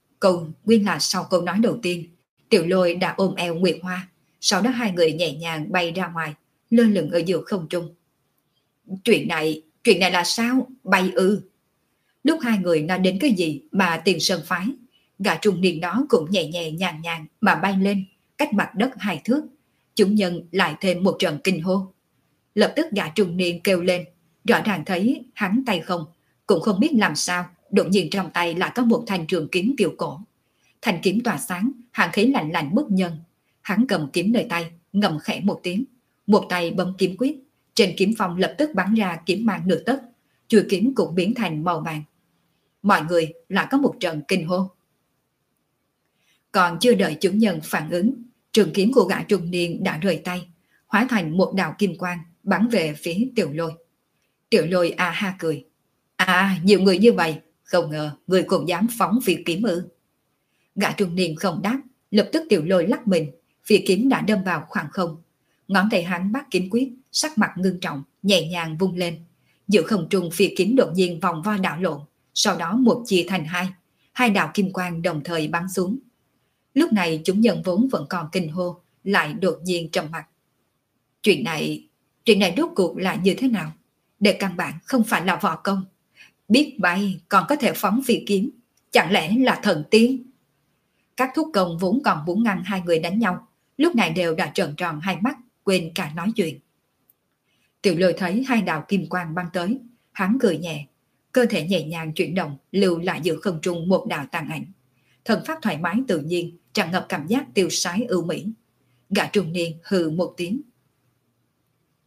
là sau câu nói đầu tiên, Tiểu Lôi đã ôm eo Nguyệt Hoa, sau đó hai người nhẹ nhàng bay ra ngoài, lơ lửng ở giữa không trung. Chuyện này là sao? Bay ư? Lúc hai người nói đến cái gì mà Tiền Sơn phái, gã trung niên đó cũng nhẹ nhẹ nhàng nhàng mà bay lên, cách mặt đất 2 thước. Chúng nhân lại thêm một trận kinh hô. Lập tức gã trung niên kêu lên, rõ ràng thấy hắn tay không, cũng không biết làm sao, đột nhiên trong tay lại có một thanh trường kiếm kiểu cổ. Thanh kiếm tỏa sáng, hàn khí lạnh lạnh bức nhân. Hắn cầm kiếm nơi tay, ngầm khẽ một tiếng, một tay bấm kiếm quyết, trên kiếm phong lập tức bắn ra kiếm mang nửa tấc, chuôi kiếm cũng biến thành màu vàng. Mọi người lại có một trận kinh hô. Còn chưa đợi chúng nhân phản ứng, trường kiếm của gã trung niên đã rời tay, hóa thành một đạo kim quang bắn về phía Tiểu Lôi. Tiểu Lôi a ha cười. À, nhiều người như vậy, không ngờ người cũng dám phóng phi kiếm ư? Gã trung niên không đáp, lập tức Tiểu Lôi lắc mình, phi kiếm đã đâm vào khoảng không. Ngón tay hắn bắt kiếm quyết, sắc mặt ngưng trọng, nhẹ nhàng vung lên. Giữa không trung phi kiếm đột nhiên vòng vo đảo lộn, sau đó một chia thành hai đạo kim quang đồng thời bắn xuống. Lúc này chúng nhân vốn vẫn còn kinh hô, lại đột nhiên trầm mặc. Chuyện này rốt cuộc là như thế nào? Để căn bản không phải là võ công. Biết bay còn có thể phóng phi kiếm, chẳng lẽ là thần tiên? Các thúc công vốn còn muốn ngăn hai người đánh nhau, lúc này đều đã trợn tròn hai mắt, quên cả nói chuyện. Tiểu Lôi thấy hai đạo kim quang băng tới, hắn cười nhẹ, cơ thể nhẹ nhàng chuyển động, lưu lại giữa không trung một đạo tàn ảnh. Thần pháp thoải mái tự nhiên, tràn ngập cảm giác tiêu sái ưu mỹ. Gã trung niên hừ một tiếng.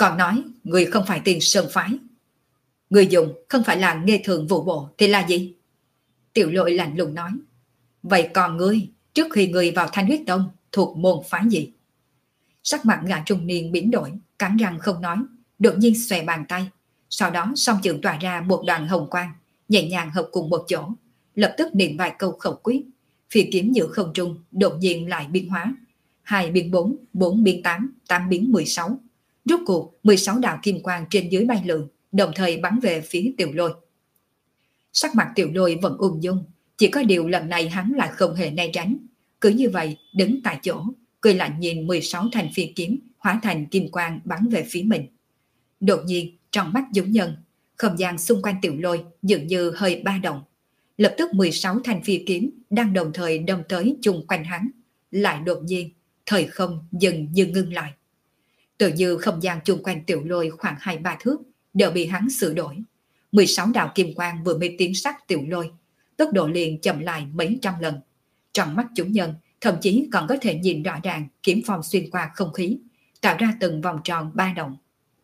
Còn nói người không phải Tiền Sơn phái. Người dùng không phải là Nghê Thường Vũ Bộ thì là gì? Tiểu Lôi lạnh lùng nói. Vậy còn ngươi, trước khi ngươi vào Thanh Huyết Tông thuộc môn phái gì? Sắc mặt gã trung niên biến đổi, cắn răng không nói, đột nhiên xòe bàn tay. Sau đó song trường tỏa ra một đoàn hồng quang, nhẹ nhàng hợp cùng một chỗ, lập tức niệm vài câu khẩu quyết. Phi kiếm giữa không trung đột nhiên lại biến hóa. 2 biến 4, 4 biến 8, 8 biến 16. Rốt cuộc 16 đạo kim quang trên dưới bay lượn, đồng thời bắn về phía Tiểu Lôi. Sắc mặt Tiểu Lôi vẫn ung dung, chỉ có điều lần này hắn lại không hề né tránh. Cứ như vậy đứng tại chỗ, cười lạnh nhìn 16 thanh phi kiếm hóa thành kim quang bắn về phía mình. Đột nhiên trong mắt dũng nhân, không gian xung quanh Tiểu Lôi dường như hơi ba động. Lập tức 16 thanh phi kiếm đang đồng thời đâm tới chung quanh hắn, lại đột nhiên thời không dần như ngưng lại. Tự như không gian chung quanh Tiểu Lôi khoảng 2-3 thước đều bị hắn sửa đổi. 16 đạo kim quang vừa mới tiến sát Tiểu Lôi, tốc độ liền chậm lại mấy trăm lần. Trong mắt chúng nhân thậm chí còn có thể nhìn rõ ràng kiếm phong xuyên qua không khí, tạo ra từng vòng tròn ba động.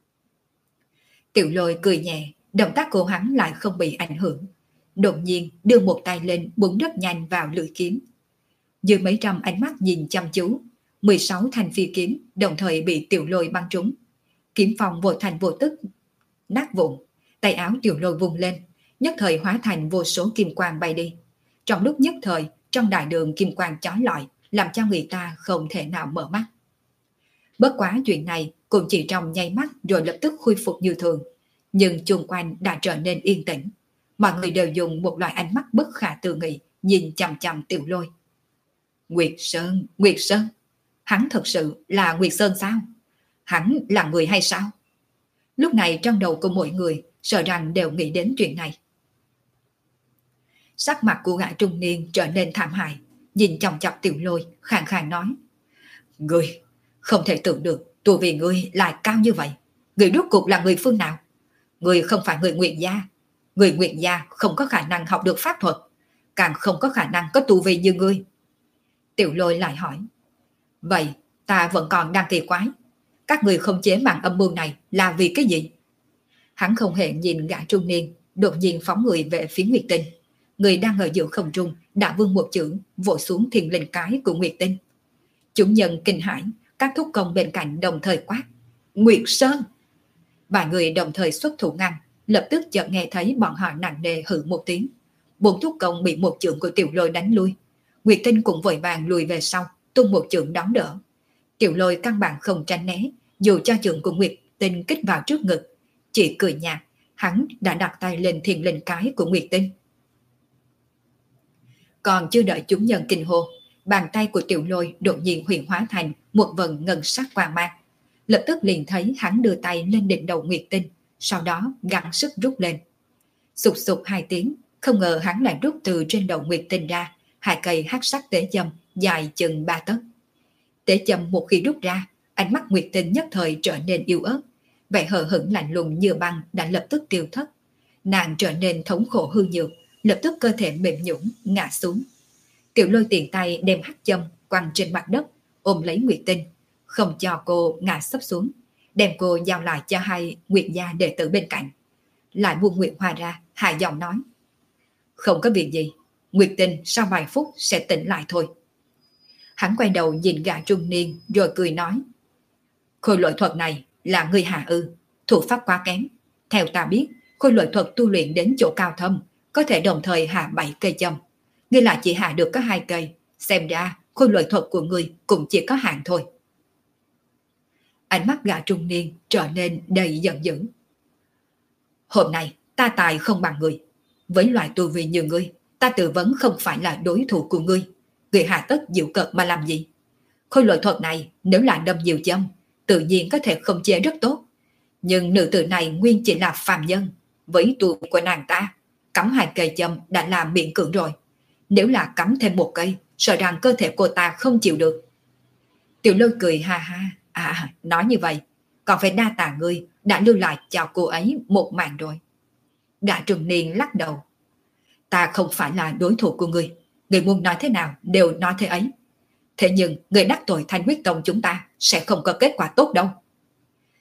Tiểu Lôi cười nhẹ, động tác của hắn lại không bị ảnh hưởng. Đột nhiên đưa một tay lên búng rất nhanh vào lưỡi kiếm. Dưới mấy trăm ánh mắt nhìn chăm chú, 16 thanh phi kiếm đồng thời bị Tiểu Lôi bắn trúng. Kiếm phong vô thành vô tức nát vụn, tay áo Tiểu Lôi vung lên, nhất thời hóa thành vô số kim quang bay đi. Trong lúc nhất thời, trong đại đường kim quang chói lọi, làm cho người ta không thể nào mở mắt. Bất quá chuyện này cũng chỉ trong nháy mắt rồi lập tức khôi phục như thường, nhưng chung quanh đã trở nên yên tĩnh. Mọi người đều dùng một loại ánh mắt bất khả tư nghị nhìn chằm chằm Tiểu Lôi. Nguyệt Sơn, Nguyệt Sơn, hắn thật sự là Nguyệt Sơn sao? Hắn là người hay sao? Lúc này trong đầu của mỗi người sợ rằng đều nghĩ đến chuyện này. Sắc mặt của gã trung niên trở nên thảm hại, nhìn chòng chọc Tiểu Lôi, khàn khàn nói. Ngươi, không thể tưởng được tu vi ngươi lại cao như vậy. Ngươi rốt cuộc là người phương nào? Ngươi không phải người Nguyệt gia. Người Nguyệt gia không có khả năng học được pháp thuật, càng không có khả năng có tu vi như ngươi. Tiểu Lôi lại hỏi. Vậy ta vẫn còn đang kỳ quái, các người không chế bằng âm mưu này là vì cái gì? Hắn không hề nhìn gã trung niên, đột nhiên phóng người về phía Nguyệt Tinh. Người đang ở giữa không trung đã vươn một chưởng vỗ xuống thiên linh cái của Nguyệt Tinh. Chúng nhân kinh hãi, các thúc công bên cạnh đồng thời quát. Nguyệt Sơn! Vài người đồng thời xuất thủ ngăn, lập tức chợt nghe thấy bọn họ nặng nề hừ một tiếng. 4 thúc công bị một chưởng của Tiểu Lôi đánh lui. Nguyệt Tinh cũng vội vàng lùi về sau, tung một chưởng đón đỡ. Tiểu Lôi căn bản không tránh né, dù cho chưởng của Nguyệt Tinh kích vào trước ngực, chỉ cười nhạt, hắn đã đặt tay lên thiên linh cái của Nguyệt Tinh. Còn chưa đợi chúng nhân kinh hô, bàn tay của Tiểu Lôi đột nhiên huyền hóa thành một vần ngân sắc quang mang. Lập tức liền thấy hắn đưa tay lên đỉnh đầu Nguyệt Tinh, sau đó gắng sức rút lên. Sụp sụp 2 tiếng, không ngờ hắn lại rút từ trên đầu Nguyệt Tinh ra 2 cây hắc sắc tế châm dài chừng 3 tấc. Tế châm một khi rút ra, ánh mắt Nguyệt Tinh nhất thời trở nên yếu ớt, vẻ hờ hững lạnh lùng như băng đã lập tức tiêu thất. Nàng trở nên thống khổ hư nhược, lập tức cơ thể mềm nhũn ngã xuống. Tiểu Lôi tiện tay đem hắc châm quăng trên mặt đất, ôm lấy Nguyệt Tinh, không cho cô ngã sấp xuống, đem cô giao lại cho 2 Nguyệt gia đệ tử bên cạnh. Lại buông Nguyệt Hoa ra, hạ giọng nói. Không có việc gì, Nguyệt Tinh sau vài phút sẽ tỉnh lại thôi. Hắn quay đầu nhìn gã trung niên rồi cười nói. Khôi lỗi thuật này là người hạ ư, thủ pháp quá kém. Theo ta biết, khôi lỗi thuật tu luyện đến chỗ cao thâm, có thể đồng thời hạ 7 cây châm. Ngươi lại chỉ hạ được có 2 cây, xem ra khôi lỗi thuật của ngươi cũng chỉ có hạn thôi. Ánh mắt gã trung niên trở nên đầy giận dữ. Hôm nay ta tài không bằng người. Với loại tu vi như ngươi, ta tự vấn không phải là đối thủ của ngươi. Ngươi hạ tất diệu cợt mà làm gì? Khôi lỗi thuật này nếu là đâm nhiều châm, tự nhiên có thể khống chế rất tốt. Nhưng nữ tử này nguyên chỉ là phàm nhân. Với tu của nàng ta, cắm 2 cây châm đã làm miễn cưỡng rồi. Nếu là cắm thêm 1 cây, sợ rằng cơ thể cô ta không chịu được. Tiểu Lôi cười ha ha. Nói như vậy, còn phải đa tạ ngươi đã lưu lại cho cô ấy một mạng rồi. Gã trung niên lắc đầu. Ta không phải là đối thủ của ngươi. Ngươi muốn nói thế nào đều nói thế ấy. Thế nhưng người đắc tội Thanh Huyết Tông chúng ta sẽ không có kết quả tốt đâu.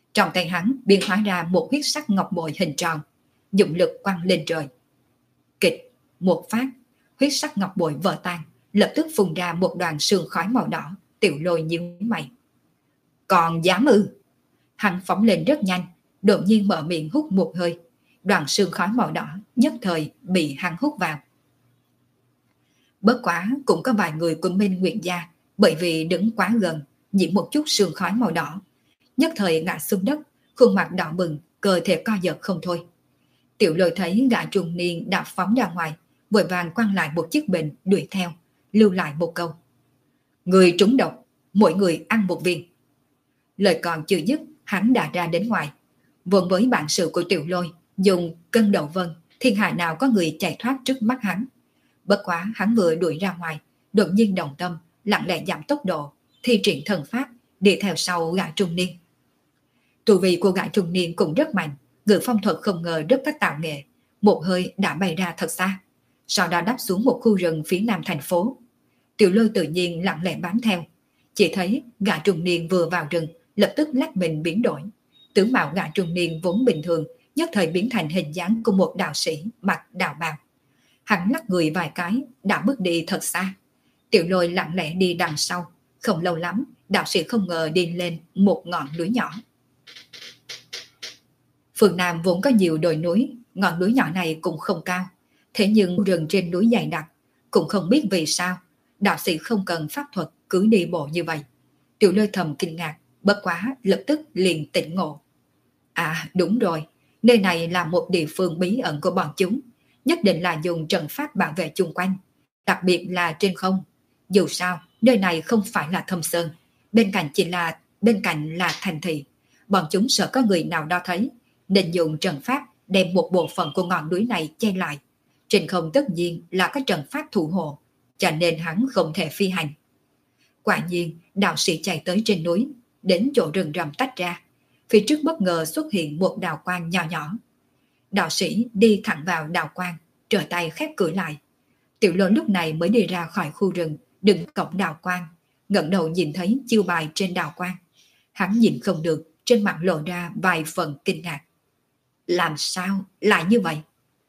Trong tay hắn biến hóa ra một huyết sắc ngọc bội hình tròn, dụng lực quăng lên trời. Kịch, một phát, huyết sắc ngọc bội vỡ tan, lập tức phun ra một đoàn sương khói màu đỏ. Tiểu Lôi nhíu mày. Còn dám ư? Hắn phóng lên rất nhanh, đột nhiên mở miệng hút một hơi. Đoàn sương khói màu đỏ nhất thời bị hắn hút vào. Bất quá cũng có vài người của Minh Nguyệt gia bởi vì đứng quá gần, nhiễm một chút sương khói màu đỏ, nhất thời ngã xuống đất, khuôn mặt đỏ bừng, cơ thể co giật không thôi. Tiểu Lôi thấy gã trung niên đã phóng ra ngoài, vội vàng quăng lại một chiếc bình đuổi theo, lưu lại một câu: người trúng độc, mỗi người ăn một viên. Lời còn chưa dứt, hắn đã ra đến ngoài. Vốn với bản sự của Tiểu Lôi, dùng cân đầu vân, thiên hạ nào có người chạy thoát trước mắt hắn. Bất quá hắn vừa đuổi ra ngoài, đột nhiên động tâm, lặng lẽ giảm tốc độ, thi triển thần pháp, đi theo sau gã trung niên. Tu vi của gã trung niên cũng rất mạnh, ngự phong thuật không ngờ rất có tạo nghệ, một hơi đã bay ra thật xa, sau đó đáp xuống một khu rừng phía nam thành phố. Tiểu Lôi tự nhiên lặng lẽ bám theo, chỉ thấy gã trung niên vừa vào rừng, lập tức lách mình biến đổi. Tướng mạo gã trung niên vốn bình thường, nhất thời biến thành hình dáng của một đạo sĩ mặc đạo bào. Hắn lắc người vài cái, đã bước đi thật xa. Tiểu Lôi lặng lẽ đi đằng sau. Không lâu lắm, đạo sĩ không ngờ đi lên một ngọn núi nhỏ. Phương Nam vốn có nhiều đồi núi, ngọn núi nhỏ này cũng không cao. Thế nhưng rừng trên núi dày đặc, cũng không biết vì sao, đạo sĩ không cần pháp thuật cứ đi bộ như vậy. Tiểu Lôi thầm kinh ngạc, bất quá lập tức liền tỉnh ngộ. À đúng rồi, nơi này là một địa phương bí ẩn của bọn chúng, nhất định là dùng trận pháp bảo vệ chung quanh, đặc biệt là trên không. Dù sao, nơi này không phải là thâm sơn, bên cạnh là thành thị. Bọn chúng sợ có người nào đó thấy, nên dùng trận pháp đem một bộ phận của ngọn núi này che lại. Trên không tất nhiên là có trận pháp thủ hộ, cho nên hắn không thể phi hành. Quả nhiên, đạo sĩ chạy tới trên núi, đến chỗ rừng rậm tách ra. Phía trước bất ngờ xuất hiện một đạo quang nhỏ nhỏ. Đạo sĩ đi thẳng vào đạo quang, trở tay khép cửa lại. Tiểu Lôi lúc này mới đi ra khỏi khu rừng, đứng cổng đạo quang, ngẩng đầu nhìn thấy chiêu bài trên đạo quang. Hắn nhìn không được, trên mặt lộ ra vài phần kinh ngạc. Làm sao lại như vậy?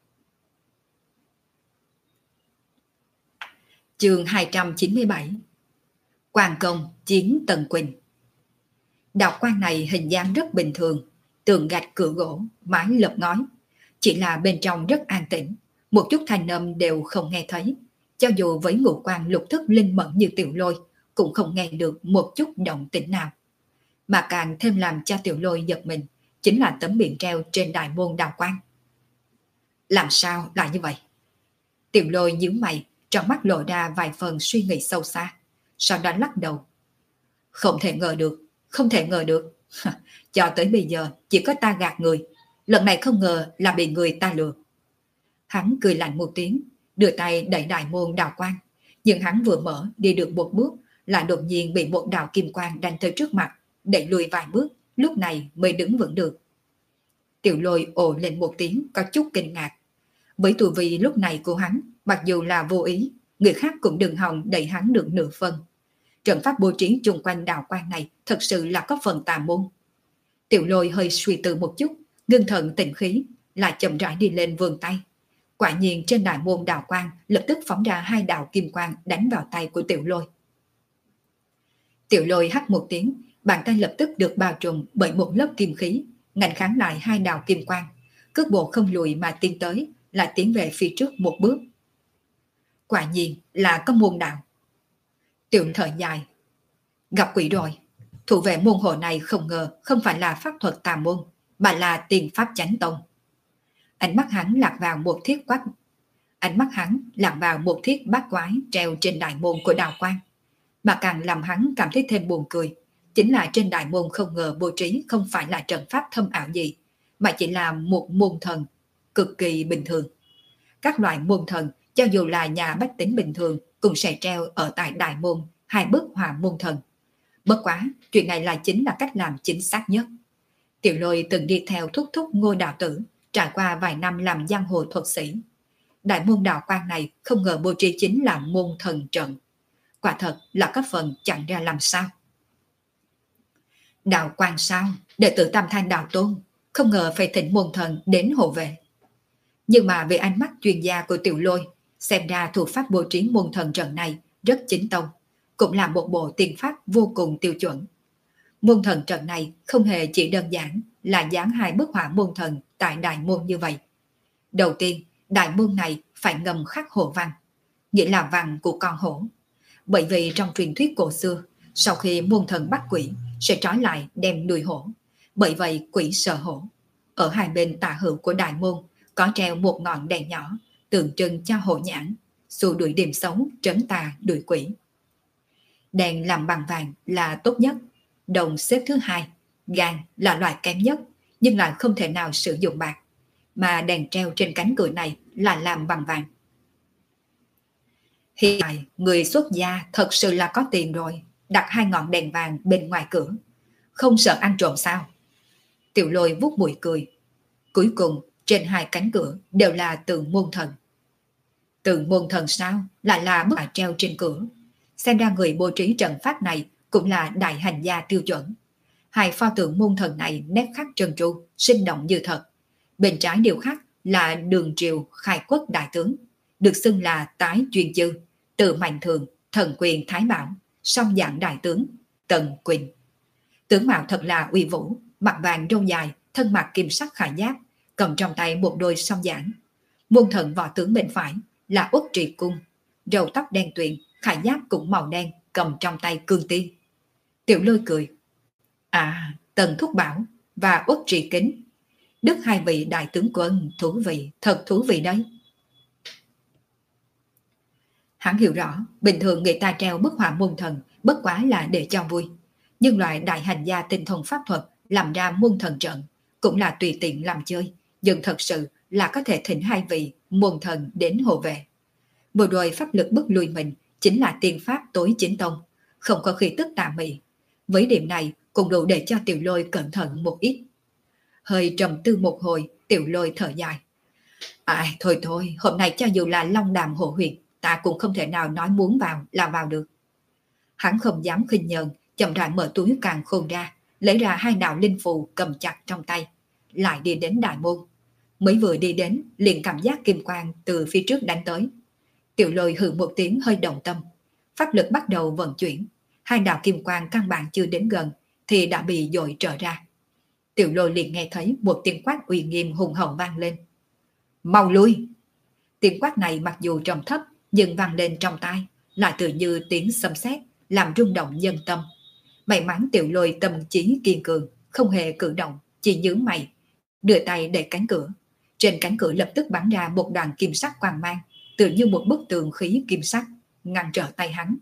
Chương 297. Quan công chiến Tần Quỳnh. Đạo quan này hình dáng rất bình thường, tường gạch cửa gỗ, mái lợp ngói. Chỉ là bên trong rất an tĩnh, một chút thanh âm đều không nghe thấy. Cho dù với ngũ quan lục thức linh mẫn như Tiểu Lôi, cũng không nghe được một chút động tĩnh nào. Mà càng thêm làm cho Tiểu Lôi giật mình, chính là tấm biển treo trên đại môn đạo quan. Làm sao lại như vậy? Tiểu Lôi nhíu mày, trong mắt lộ ra vài phần suy nghĩ sâu xa, sau đó lắc đầu. Không thể ngờ được, không thể ngờ được. Cho tới bây giờ chỉ có ta gạt người, lần này không ngờ là bị người ta lừa. Hắn cười lạnh một tiếng, đưa tay đẩy đại môn đạo quan, nhưng hắn vừa mở đi được một bước, lại đột nhiên bị một đạo kim quang đánh tới trước mặt, đẩy lùi vài bước, lúc này mới đứng vững được. Tiểu Lôi ồ lên một tiếng có chút kinh ngạc. Với tu vi lúc này của hắn, mặc dù là vô ý, người khác cũng đừng hòng đẩy hắn được nửa phân. Trận pháp bố trí chung quanh đạo quan này thật sự là có phần tà môn. Tiểu Lôi hơi suy tư một chút, ngưng thần tĩnh khí, lại chậm rãi đi lên vươn tay. Quả nhiên trên đại môn đạo quan lập tức phóng ra hai đạo kim quang đánh vào tay của Tiểu Lôi. Tiểu Lôi hắt một tiếng, bàn tay lập tức được bao trùm bởi một lớp kim khí, ngăn kháng lại hai đạo kim quang, cước bộ không lùi mà tiến tới, lại tiến về phía trước một bước. Quả nhiên là có môn đạo. Tiểu thở dài, gặp quỷ rồi. Thủ vệ môn hộ này không ngờ không phải là pháp thuật tà môn, mà là tiền pháp chánh tông. Ánh mắt hắn lạc vào một thiết bát quái treo trên đại môn của đạo quan. Mà càng làm hắn cảm thấy thêm buồn cười, chính là trên đại môn không ngờ bố trí không phải là trận pháp thâm ảo gì, mà chỉ là một môn thần cực kỳ bình thường. Các loại môn thần, cho dù là nhà bách tính bình thường, cũng sẽ treo ở tại đại môn hai bức hỏa môn thần. Bất quá, chuyện này chính là cách làm chính xác nhất. Tiểu Lôi từng đi theo thúc thúc Ngô đạo tử, trải qua vài năm làm giang hồ thuật sĩ. Đại môn đạo quan này không ngờ bố trí chính là môn thần trận. Quả thật là có phần chẳng ra làm sao. Đạo quan sao, đệ tử Tam Thanh Đạo Tôn, không ngờ phải thỉnh môn thần đến hộ vệ. Nhưng mà về ánh mắt chuyên gia của Tiểu Lôi, xem ra thủ pháp bố trí môn thần trận này rất chính tông, cũng là một bộ tiên pháp vô cùng tiêu chuẩn. Môn thần trận này không hề chỉ đơn giản là dán hai bức họa môn thần tại đại môn như vậy. Đầu tiên, đại môn này phải ngầm khắc hổ văn, nghĩa là văn của con hổ. Bởi vì trong truyền thuyết cổ xưa, sau khi môn thần bắt quỷ sẽ trói lại đem nuôi hổ. Bởi vậy quỷ sợ hổ. Ở hai bên tả hữu của đại môn có treo một ngọn đèn nhỏ tượng trưng cho hổ nhãn, xua đuổi điểm xấu, trấn tà đuổi quỷ. Đèn làm bằng vàng là tốt nhất, đồng xếp thứ hai, gan là loại kém nhất nhưng lại không thể nào sử dụng bạc, mà đèn treo trên cánh cửa này là làm bằng vàng. Hiện tại người xuất gia thật sự là có tiền rồi, đặt hai ngọn đèn vàng bên ngoài cửa, không sợ ăn trộm sao? Tiểu Lôi vuốt mũi cười. Cuối cùng trên hai cánh cửa đều là tượng môn thần. Tượng môn thần sao lại là bức họa treo trên cửa? Xem ra người bố trí trận pháp này cũng là đại hành gia tiêu chuẩn. Hai pho tượng môn thần này nét khắc trơn tru, sinh động như thật. Bên trái điêu khắc là Đường Triều khai quốc đại tướng, được xưng là tái chuyên chư, Từ Mạnh Thường, Thần Quyền Thái Bảo, song dạng đại tướng, Tần Quỳnh. Tướng mạo thật là uy vũ, mặt vàng râu dài, thân mặc kim sắc khải giáp, cầm trong tay một đôi song giảng. Môn thần võ tướng bên phải là Uất Trì Cung, râu tóc đen tuyền, khải giáp cũng màu đen, cầm trong tay cương tiên. Tiểu Lôi cười. À, Tần Thúc Bảo và Uất Trì Kính. Đức hai vị đại tướng quân, thú vị, thật thú vị đấy. Hắn hiểu rõ, bình thường người ta treo bức họa môn thần bất quá là để cho vui. Nhưng loại đại hành gia tinh thông pháp thuật làm ra môn thần trận cũng là tùy tiện làm chơi, nhưng thật sự là có thể thỉnh hai vị môn thần đến hộ vệ. Một đôi pháp lực bức lui mình chính là tiên pháp tối chính tông, không có khí tức tà mị. Với điểm này cũng đủ để cho Tiểu Lôi cẩn thận một ít. Hơi trầm tư một hồi, Tiểu Lôi thở dài. Thôi thôi, hôm nay cho dù là long đàm hộ huyệt, ta cũng không thể nào nói muốn vào là vào được. Hắn không dám khinh nhờn, chậm rãi mở túi càn khôn ra, lấy ra hai đạo linh phù cầm chặt trong tay, lại đi đến đại môn. Mới vừa đi đến, liền cảm giác kim quang từ phía trước đánh tới. Tiểu Lôi hừ một tiếng hơi động tâm, pháp lực bắt đầu vận chuyển, hai đạo kim quang căn bản chưa đến gần thì đã bị dội trở ra. Tiểu Lôi liền nghe thấy một tiếng quát uy nghiêm hùng hậu vang lên. Mau lui! Tiếng quát này mặc dù trầm thấp nhưng vang lên trong tai lại tự như tiếng sấm sét, làm rung động nhân tâm. May mắn Tiểu Lôi tâm trí kiên cường, không hề cử động, chỉ nhướng mày, đưa tay đẩy cánh cửa. Trên cánh cửa lập tức bắn ra một đoàn kim sắc quang mang, tự như một bức tường khí kim sắc, ngăn trở tay hắn.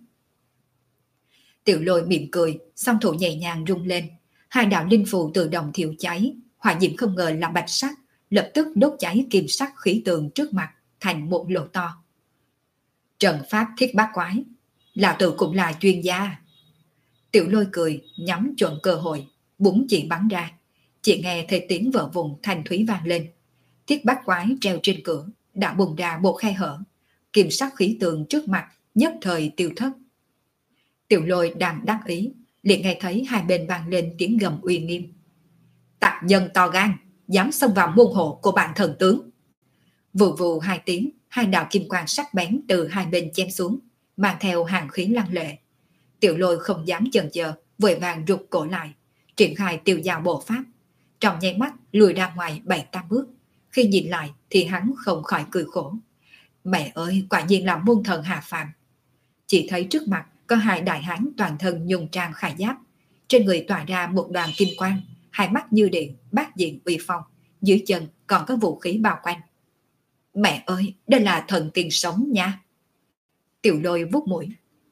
Tiểu Lôi mỉm cười, song thủ nhẹ nhàng rung lên, hai đạo linh phù tự động thiêu cháy, hỏa diễm không ngờ là bạch sắc, lập tức đốt cháy kim sắc khí tường trước mặt thành một lỗ to. Trận pháp thiết bát quái, lão tử cũng là chuyên gia. Tiểu Lôi cười, nhắm chuẩn cơ hội, búng chỉ bắn ra. Chỉ nghe thấy tiếng vỡ vụn thanh thúy vang lên. Thiết bát quái treo trên cửa đã bùng ra một khe hở, kim sắc khí tường trước mặt nhất thời tiêu thất. Tiểu Lôi đang đắc ý, liền nghe thấy hai bên vang lên tiếng gầm uy nghiêm. Tặc nhân to gan, dám xông vào môn hộ của bạn thần tướng. Vù vù hai tiếng, hai đạo kim quang sắc bén từ hai bên chém xuống, mang theo hàng khí lăng lệ. Tiểu Lôi không dám chần chờ, vội vàng rụt cổ lại, triển khai Tiêu Dao bộ pháp. Trong nháy mắt lùi ra ngoài 7-8 bước. Khi nhìn lại thì hắn không khỏi cười khổ. Mẹ ơi, quả nhiên là môn thần hạ phàm. Chỉ thấy trước mặt có hai đại hán toàn thân nhung trang khải giáp, trên người tỏa ra một đoàn kim quang, hai mắt như điện, bát diện uy phong, dưới chân còn có vũ khí bao quanh. Mẹ ơi, đây là thần tiên sống nha. Tiểu Lôi vuốt mũi.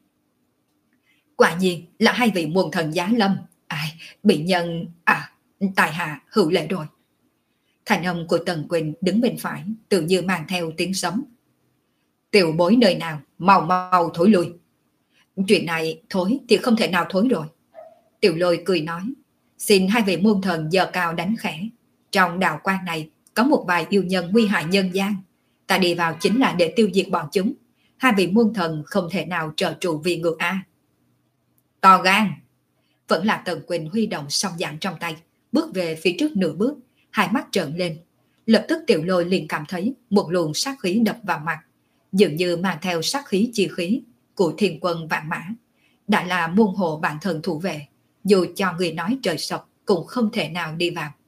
Quả nhiên là hai vị môn thần giá lâm. Bị nhân... tài hạ hữu lễ rồi. Thành âm của Tần Quỳnh đứng bên phải, tự như mang theo tiếng sấm. Tiểu bối nơi nào, mau mau thối lui. Chuyện này thối thì không thể nào thối rồi. Tiểu Lôi cười nói, xin hai vị môn thần giơ cao đánh khẽ. Trong đạo quan này có một vài yêu nhân nguy hại nhân gian. Ta đi vào chính là để tiêu diệt bọn chúng. Hai vị môn thần không thể nào trợ trụ vì ngược A. To gan! Vẫn là Tần Quỳnh huy động song dạng trong tay, bước về phía trước nửa bước, hai mắt trợn lên. Lập tức Tiểu Lôi liền cảm thấy một luồng sát khí đập vào mặt, dường như mang theo sát khí chi khí của thiên quân vạn mã. Đã là môn hộ bản thân thủ vệ, dù cho người nói trời sập cũng không thể nào đi vào.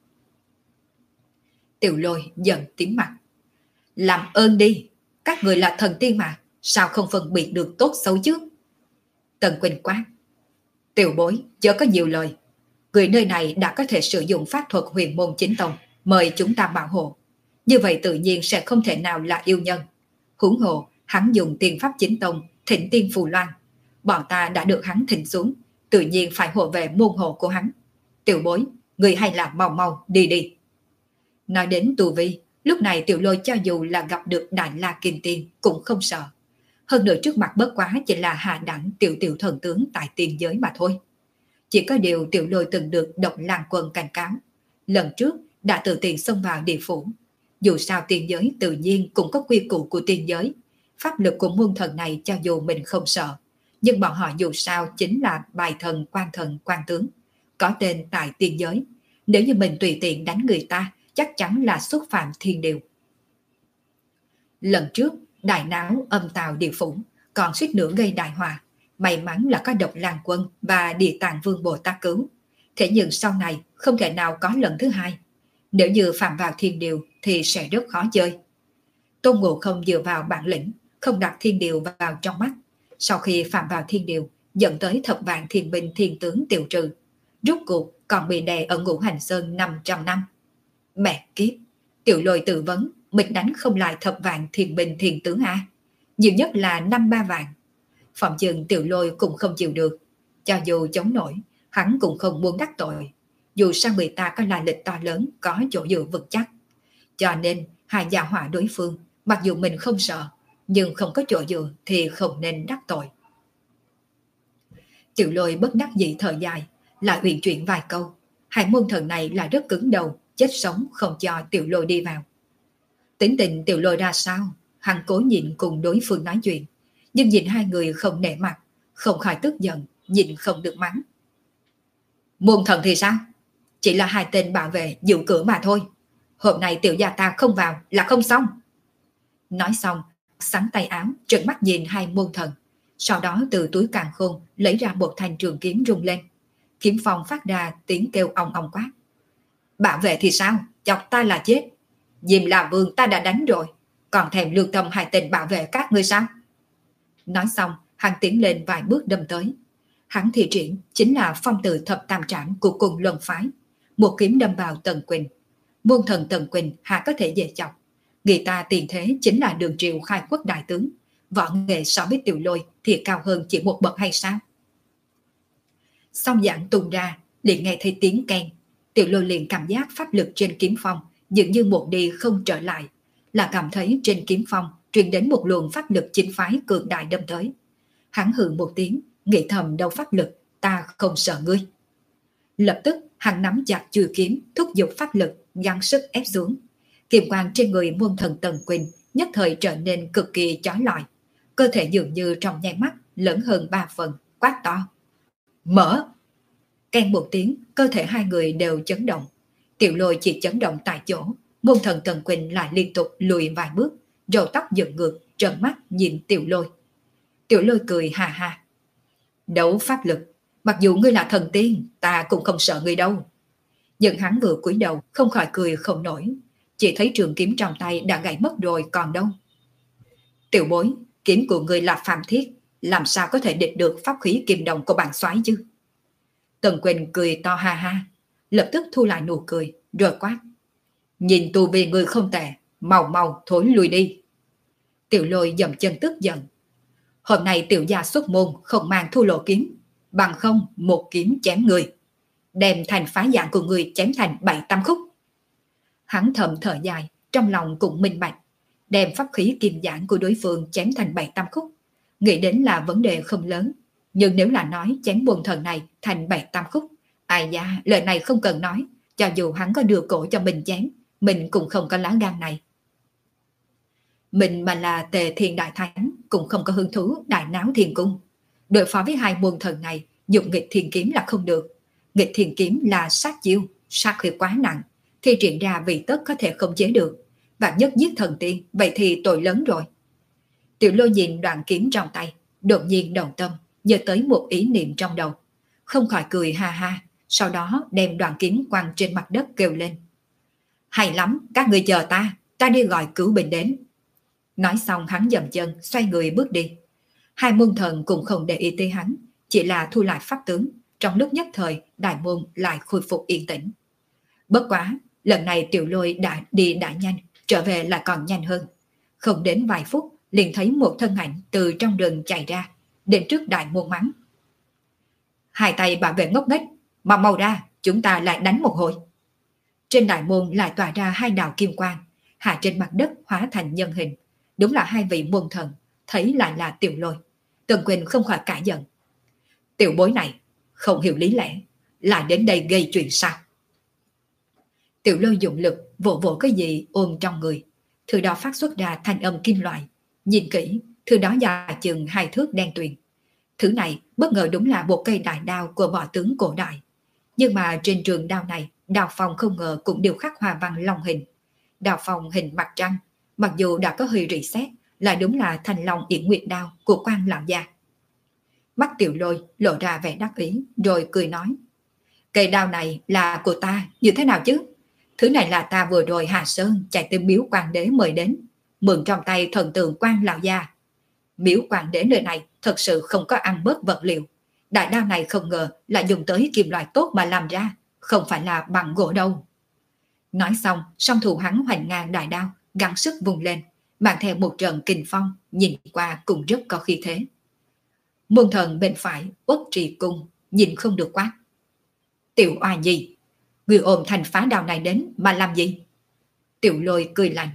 Tiểu Lôi giận tím mặt. Làm ơn đi, các người là thần tiên mà, sao không phân biệt được tốt xấu chứ? Tần Quỳnh quát. Tiểu bối, chớ có nhiều lời. Người nơi này đã có thể sử dụng pháp thuật huyền môn chính tông, mời chúng ta bảo hộ. Như vậy tự nhiên sẽ không thể nào là yêu nhân. Huống hồ, hắn dùng tiên pháp chính tông, thỉnh tiên phù loan. Bọn ta đã được hắn thỉnh xuống, tự nhiên phải hộ vệ môn hộ của hắn. Tiểu bối, người hay là mau mau đi đi. Nói đến tu vi, lúc này Tiểu Lôi cho dù là gặp được Đại La Kim Tiên cũng không sợ. Hơn nữa trước mặt bất quá chỉ là hạ đẳng tiểu tiểu thần tướng tại tiên giới mà thôi. Chỉ có điều Tiểu Lôi từng được Độc Lang Quân cảnh cáo. Lần trước đã tự tiện xông vào địa phủ. Dù sao tiên giới tự nhiên cũng có quy củ của tiên giới. Pháp lực của môn thần này cho dù mình không sợ, nhưng bọn họ dù sao chính là bài thần, quan tướng, có tên tại tiên giới. Nếu như mình tùy tiện đánh người ta, chắc chắn là xúc phạm thiên điều. Lần trước, đại náo âm tào địa phủ, còn suýt nữa gây đại họa. May mắn là có Độc Lang Quân và Địa Tạng Vương Bồ Tát cứu. Thế nhưng sau này không thể nào có lần thứ hai. Nếu như phạm vào thiên điều thì sẽ rất khó chơi. Tôn Ngộ Không dựa vào bản lĩnh, không đặt thiên điều vào trong mắt. Sau khi phạm vào thiên điều, dẫn tới thập vạn thiên binh thiên tướng tiêu trừ. Rốt cuộc còn bị đè ở Ngũ Hành Sơn 500 năm. Mẹ kiếp, Tiểu Lôi tự vấn, mình đánh không lại thập vạn thiên binh thiên tướng à? Nhiều nhất là 5-3 vạn. Phòng chừng Tiểu Lôi cũng không chịu được. Cho dù chống nổi, hắn cũng không muốn đắc tội. Dù sao người ta có lai lịch to lớn, có chỗ dựa vững chắc. Cho nên, hai gia hỏa đối phương, mặc dù mình không sợ, nhưng không có chỗ dựa thì không nên đắc tội. Tiểu Lôi bất đắc dĩ thở dài, lại uyển chuyển vài câu. Hai môn thần này là rất cứng đầu, chết sống không cho Tiểu Lôi đi vào. Tính tình Tiểu Lôi ra sao? Hắn cố nhịn cùng đối phương nói chuyện, nhưng nhìn hai người không nể mặt, không khỏi tức giận, nhìn không được mắng. Môn thần thì sao? Chỉ là hai tên bảo vệ giữ cửa mà thôi. Hôm nay tiểu gia ta không vào là không xong. Nói xong, sắn tay áo, trợn mắt nhìn hai môn thần. Sau đó từ túi càn khôn lấy ra một thanh trường kiếm rung lên. Kiếm phong phát ra tiếng kêu ong ong quát. Bảo vệ thì sao? Chọc ta là chết. Diêm La Vương ta đã đánh rồi, còn thèm lương tâm hai tên bảo vệ các ngươi sao? Nói xong, hắn tiến lên vài bước đâm tới. Hắn thi triển chính là phong tử thập tam trảm của cùng luân phái. Một kiếm đâm vào Tần Quỳnh. Môn thần Tần Quỳnh hạ có thể dễ chọc. Người ta tiền thế chính là Đường Triều khai quốc đại tướng. Võ nghệ so với Tiểu Lôi thì cao hơn chỉ một bậc hay sao? Xong dạng tung ra, liền nghe thấy tiếng keng. Tiểu Lôi liền cảm giác pháp lực trên kiếm phong dường như một đi không trở lại, là cảm thấy trên kiếm phong truyền đến một luồng pháp lực chính phái cường đại đâm tới. Hắn hừ một tiếng, nghĩ thầm đâu pháp lực, ta không sợ ngươi. Lập tức hắn nắm chặt chuôi kiếm, thúc giục pháp lực, gắng sức ép xuống. Kiềm quang trên người môn thần Tần Quỳnh nhất thời trở nên cực kỳ chói lọi, cơ thể dường như trong nháy mắt lớn hơn 3 phần, quát to. Mở! Keng một tiếng, cơ thể hai người đều chấn động. Tiểu Lôi chỉ chấn động tại chỗ, môn thần Tần Quỳnh lại liên tục lùi vài bước, râu tóc dựng ngược, trợn mắt nhìn Tiểu Lôi. Tiểu Lôi cười hà hà. Đấu pháp lực, mặc dù ngươi là thần tiên, ta cũng không sợ ngươi đâu. Nhưng hắn vừa cúi đầu, không khỏi cười không nổi, chỉ thấy trường kiếm trong tay đã gãy mất rồi còn đâu. Tiểu bối, kiếm của ngươi là phàm thiết, làm sao có thể địch được pháp khí kim đồng của bản soái chứ? Tần Quỳnh cười to ha ha, lập tức thu lại nụ cười, rồi quát. Nhìn tu vi ngươi không tệ, mau mau thối lui đi. Tiểu Lôi dậm chân tức giận. Hôm nay tiểu gia xuất môn không mang thu lộ kiếm, bằng không một kiếm chém người, đem thành phá dạng của người chém thành 7-8 khúc. Hắn thầm thở dài, trong lòng cũng minh bạch, đem pháp khí kim giảng của đối phương chém thành 7-8 khúc, nghĩ đến là vấn đề không lớn. Nhưng nếu là nói chém quần thần này thành 7-8 khúc, ai da, lời này không cần nói, cho dù hắn có đưa cổ cho mình chém, mình cũng không có lá gan này. Mình mà là Tề Thiên Đại Thánh cũng không có hứng thú đại náo thiên cung. Đối phó với hai môn thần này, dùng nghịch thiên kiếm là không được. Nghịch thiên kiếm là sát chiêu, sát khí quá nặng, thì triển ra vì tất có thể không chế được. Bạn nhất giết thần tiên, vậy thì tội lớn rồi. Tiểu Lôi nhìn đoạn kiếm trong tay, đột nhiên đầu tâm, nhớ tới một ý niệm trong đầu. Không khỏi cười ha ha, sau đó đem đoạn kiếm quăng trên mặt đất kêu lên. Hay lắm, các người chờ ta đi gọi cứu binh đến. Nói xong hắn dậm chân, xoay người bước đi. Hai môn thần cũng không để ý tới hắn, chỉ là thu lại pháp tướng. Trong lúc nhất thời, đại môn lại khôi phục yên tĩnh. Bất quá, lần này Tiểu Lôi đã đi đã nhanh, trở về lại còn nhanh hơn. Không đến vài phút, liền thấy một thân ảnh từ trong rừng chạy ra, đến trước đại môn mắng. Hai tay bảo vệ ngốc nghếch, mà mau ra, chúng ta lại đánh một hồi. Trên đại môn lại tỏa ra hai đạo kim quang, hạ trên mặt đất hóa thành nhân hình. Đúng là hai vị môn thần, thấy lại là Tiểu Lôi. Tần Quỳnh không khỏi cả giận. Tiểu bối này, không hiểu lý lẽ, lại đến đây gây chuyện sao? Tiểu Lôi dụng lực vỗ vỗ cái gì ôm trong người, thứ đó phát xuất ra thanh âm kim loại. Nhìn kỹ, thứ đó dài chừng 2 thước đen tuyền. Thứ này bất ngờ đúng là một cây đại đao của võ tướng cổ đại. Nhưng mà trên trường đao này, đao phong không ngờ cũng đều khắc hoa văn long hình. Đao phong hình mặt trăng, mặc dù đã có hơi rỉ sét, lại đúng là thanh long yển nguyệt đao của quan lão gia. Mắt Tiểu Lôi lộ ra vẻ đắc ý, rồi cười nói. Cây đao này là của ta, như thế nào chứ? Thứ này là ta vừa rồi hạ sơn chạy tới miếu quan đế mời đến, mượn trong tay thần tượng quan lão gia. Miếu quan đế nơi này thật sự không có ăn bớt vật liệu. Đại đao này không ngờ là dùng tới kim loại tốt mà làm ra, không phải là bằng gỗ đâu. Nói xong, song thủ hắn hoành ngang đại đao, gắng sức vùng lên, mang theo một trận kình phong, nhìn qua cũng rất có khí thế. Môn thần bên phải, Uất Trì Cung, nhìn không được quát. Tiểu oa nhi, người ôm thành phá đao này đến mà làm gì? Tiểu Lôi cười lạnh.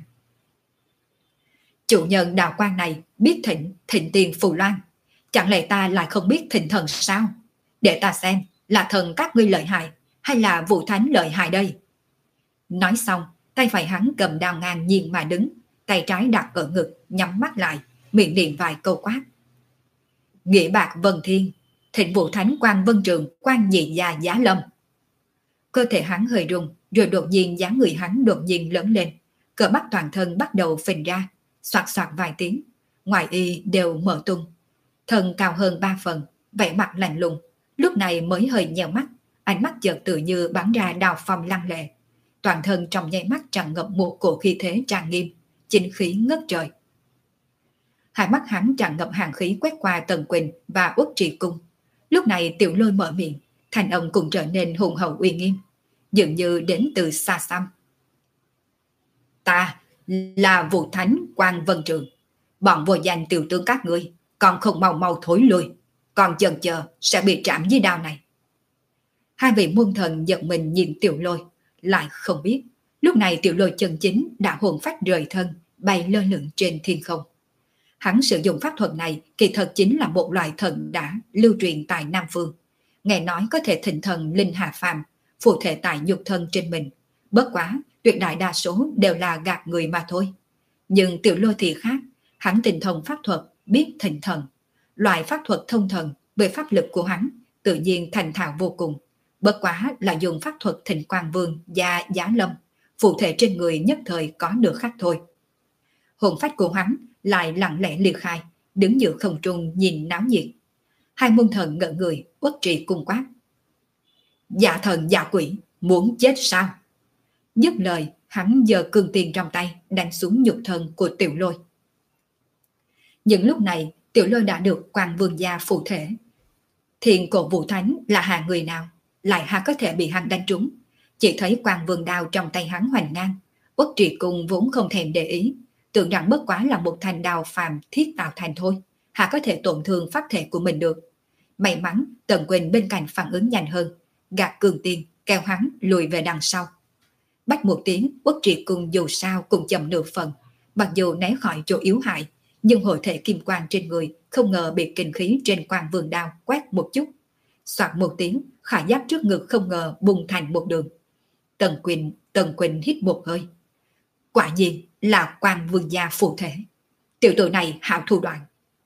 Chủ nhân đạo quan này biết thịnh tiền phù loan. Chẳng lẽ ta lại không biết thịnh thần sao? Để ta xem là thần các ngươi lợi hại hay là Vũ Thánh lợi hại đây? Nói xong, tay phải hắn cầm đao ngang nhiên mà đứng, tay trái đặt ở ngực, nhắm mắt lại, miệng niệm vài câu quát. Nghĩa bạc vân thiên, thịnh Vũ Thánh quan vân trường, quan nhị gia giá lâm. Cơ thể hắn hơi rung, rồi đột nhiên dáng người hắn đột nhiên lớn lên, cơ bắp toàn thân bắt đầu phình ra, xoạt xoạt vài tiếng, ngoài y đều mở tung. Thân cao hơn 3 phần, vẻ mặt lạnh lùng, lúc này mới hơi nheo mắt, ánh mắt chợt tự như bắn ra đào phong lăng lệ. Toàn thân trong nháy mắt tràn ngập một cổ khí thế trang nghiêm, chính khí ngất trời. Hai mắt hắn tràn ngập hàng khí quét qua Tần Quỳnh và Uất Trì Cung. Lúc này Tiểu Lôi mở miệng, thành âm cũng trở nên hùng hậu uy nghiêm, dường như đến từ xa xăm. Ta là Vũ Thánh quan vân trường, bọn vô danh tiểu tướng các ngươi, còn không mau mau thối lui, còn chần chờ sẽ bị trảm dưới đao này. Hai vị môn thần giật mình nhìn Tiểu Lôi, lại không biết lúc này Tiểu Lôi chân chính đã hồn phách rời thân, bay lơ lửng trên thiên không. Hắn sử dụng pháp thuật này kỳ thật chính là một loại thần đã lưu truyền tại Nam Phương. Nghe nói có thể thịnh thần linh hạ phàm, phụ thể tại nhục thân trên mình. Bất quá, tuyệt đại đa số đều là gạt người mà thôi. Nhưng Tiểu Lôi thì khác, hắn tinh thông pháp thuật, biết thịnh thần. Loại pháp thuật thông thần về pháp lực của hắn tự nhiên thành thạo vô cùng. Bất quá là dùng pháp thuật thịnh quang vương và giá lâm, phụ thể trên người nhất thời có nửa khắc thôi. Hồn phách của hắn lại lặng lẽ liệt khai, đứng giữa không trung nhìn náo nhiệt. Hai môn thần ngỡ người, Uất Trì cung quát. Dạ thần dạ quỷ, muốn chết sao? Dứt lời, hắn giơ cương tiền trong tay, đánh xuống nhục thân của Tiểu Lôi. Những lúc này, Tiểu Lôi đã được quan vương gia phụ thể. Thiền cổ Vũ Thánh là hạ người nào, lại hạ có thể bị hắn đánh trúng. Chỉ thấy quan vương đao trong tay hắn hoành ngang. Uất Trì cung vốn không thèm để ý, tưởng rằng bất quá là một thanh đao phàm thiết tạo thành thôi, hạ có thể tổn thương pháp thể của mình được. May mắn Tần Quỳnh bên cạnh phản ứng nhanh hơn, gạt cường tiên kéo hắn lùi về đằng sau. Bách một tiếng, Uất Trì cung dù sao cũng chậm nửa phần, mặc dù né khỏi chỗ yếu hại, nhưng hội thể kim quang trên người không ngờ bị kinh khí trên quan vương đao quét một chút. Soạt một tiếng, khải giáp trước ngực không ngờ bùng thành một đường. Tần Quỳnh hít một hơi. Quả nhiên là quan vương gia phụ thể. Tiểu tử này hảo thủ đoạn.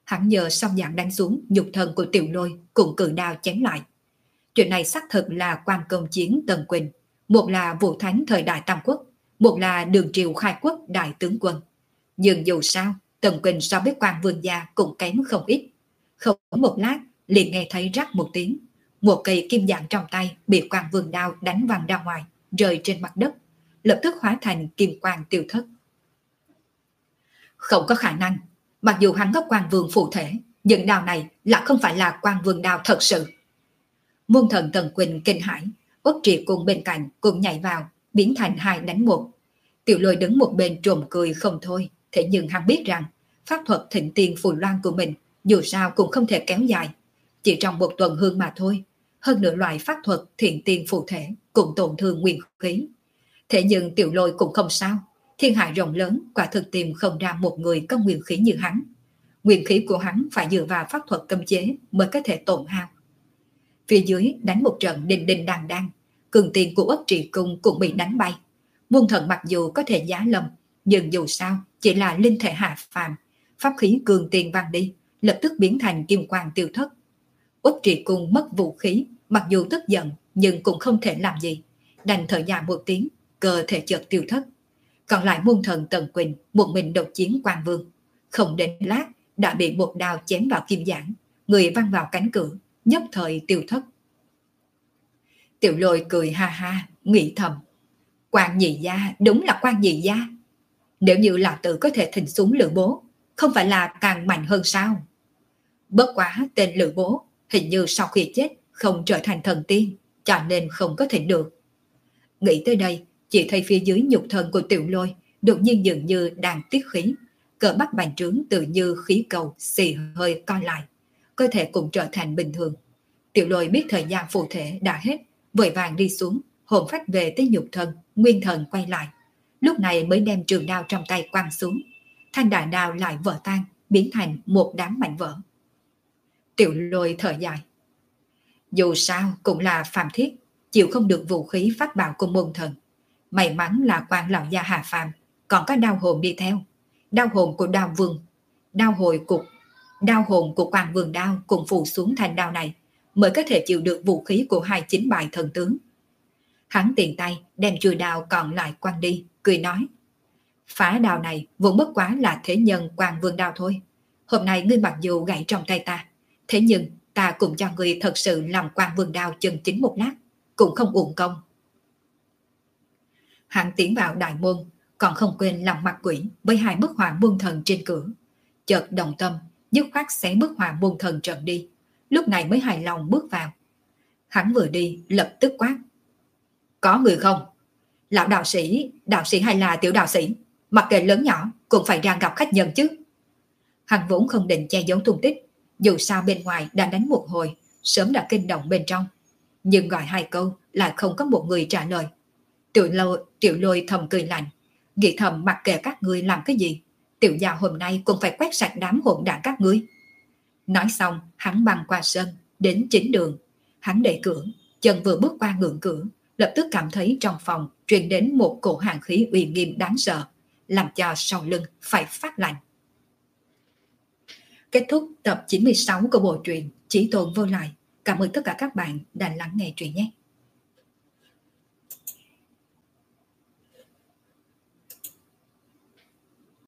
Hắn nhờ song dạng đánh xuống nhục thân của Tiểu Lôi cùng cự đao chém lại. Chuyện này xác thực là quan công chiến Tần Quỳnh, một là Vũ Thánh thời đại Tam Quốc, một là Đường Triều khai quốc đại tướng quân. Nhưng dù sao, Tần Quỳnh so với quan vương gia cũng kém không ít. Không một lát, liền nghe thấy rắc một tiếng. Một cây kim dạng trong tay bị quan vương đao đánh văng ra ngoài, rơi trên mặt đất, lập tức hóa thành kim quang tiêu thất. Không có khả năng, mặc dù hắn có quan vương phụ thể, nhưng đao này là không phải là quan vương đao thật sự. Môn thần Tần Quỳnh kinh hãi, Uất Triệt cùng bên cạnh cùng nhảy vào, biến thành 2 đánh 1. Tiểu Lôi đứng một bên trộm cười không thôi, thế nhưng hắn biết rằng pháp thuật thịnh tiên phù loan của mình dù sao cũng không thể kéo dài, chỉ trong một tuần hương mà thôi. Hơn nữa loại pháp thuật thiện tiên phù thể cũng tổn thương nguyên khí. Thế nhưng Tiểu Lôi cũng không sao, thiên hạ rộng lớn quả thực tìm không ra một người có nguyên khí như hắn. Nguyên khí của hắn phải dựa vào pháp thuật cấm chế mới có thể tổn hao. Phía dưới đánh một trận đinh đinh đàng đàng, cường tiền của Uất Trì Cung cũng bị đánh bay. Muôn thần mặc dù có thể giá lâm, nhưng dù sao chỉ là linh thể hạ phàm, pháp khí cường tiền văng đi, lập tức biến thành kim quang tiêu thất. Uất Trì Cung mất vũ khí, mặc dù tức giận nhưng cũng không thể làm gì, đành thở dài một tiếng, cơ thể chợt tiêu thất. Còn lại muôn thần Tần Quỳnh một mình độc chiến quan vương, không đến lát đã bị một đao chém vào kim giảng, người văng vào cánh cửa, nhất thời tiêu thất. Tiểu Lôi cười ha ha, nghĩ thầm, quan nhị gia đúng là quan nhị gia. Nếu như lão tử có thể thình xuống Lữ Bố, không phải là càng mạnh hơn sao? Bất quá tên Lữ Bố hình như sau khi chết không trở thành thần tiên, cho nên không có thể được. Nghĩ tới đây, chỉ thấy phía dưới nhục thân của Tiểu Lôi đột nhiên dường như đang tiết khí, cỡ bắp bành trướng tự như khí cầu xì hơi co lại, cơ thể cũng trở thành bình thường. Tiểu Lôi biết thời gian phù thể đã hết, vội vàng đi xuống, hồn phách về tới nhục thân, nguyên thần quay lại. Lúc này mới đem trường đao trong tay quăng xuống. Thanh đại đao lại vỡ tan, biến thành một đám mảnh vỡ. Tiểu Lôi thở dài. Dù sao cũng là phàm thiết, chịu không được vũ khí pháp bảo của môn thần. May mắn là quan lão gia hạ phàm, còn có đao hồn đi theo. Đao hồn của đao vương, đao hồn của quan vương đao cùng phụ xuống thành đao này, mới có thể chịu được vũ khí của 29 bài thần tướng. Hắn tiện tay đem chùi đao còn lại quăng đi, cười nói. Phá đao này vốn bất quá là thế nhân quan vương đao thôi. Hôm nay ngươi mặc dù gãy trong tay ta, thế nhưng ta cũng cho ngươi thật sự làm quan vương đao chân chính một lát, cũng không uổng công. Hắn tiến vào đại môn, còn không quên làm mặt quỷ với 2 bức họa môn thần trên cửa. Chợt đồng tâm, dứt khoát xé bức họa môn thần trần đi, lúc này mới hài lòng bước vào. Hắn vừa đi lập tức quát. Có người không? Lão đạo sĩ hay là tiểu đạo sĩ, mặc kệ lớn nhỏ cũng phải ra gặp khách nhân chứ. Hắn vốn không định che giấu tung tích, dù sao bên ngoài đã đánh một hồi, sớm đã kinh động bên trong. Nhưng gọi 2 câu lại không có một người trả lời. Tiểu Lôi thầm cười lạnh, nghĩ thầm mặc kệ các ngươi làm cái gì, tiểu gia hôm nay cũng phải quét sạch đám hỗn đản các ngươi. Nói xong, hắn băng qua sân, đến chính đường. Hắn đẩy cửa, chân vừa bước qua ngưỡng cửa, lập tức cảm thấy trong phòng truyền đến một cổ hàn khí uy nghiêm đáng sợ, làm cho sau lưng phải phát lạnh. Kết thúc tập 96 của bộ truyện Chí Tôn Vô Lại. Cảm ơn tất cả các bạn đã lắng nghe truyện nhé.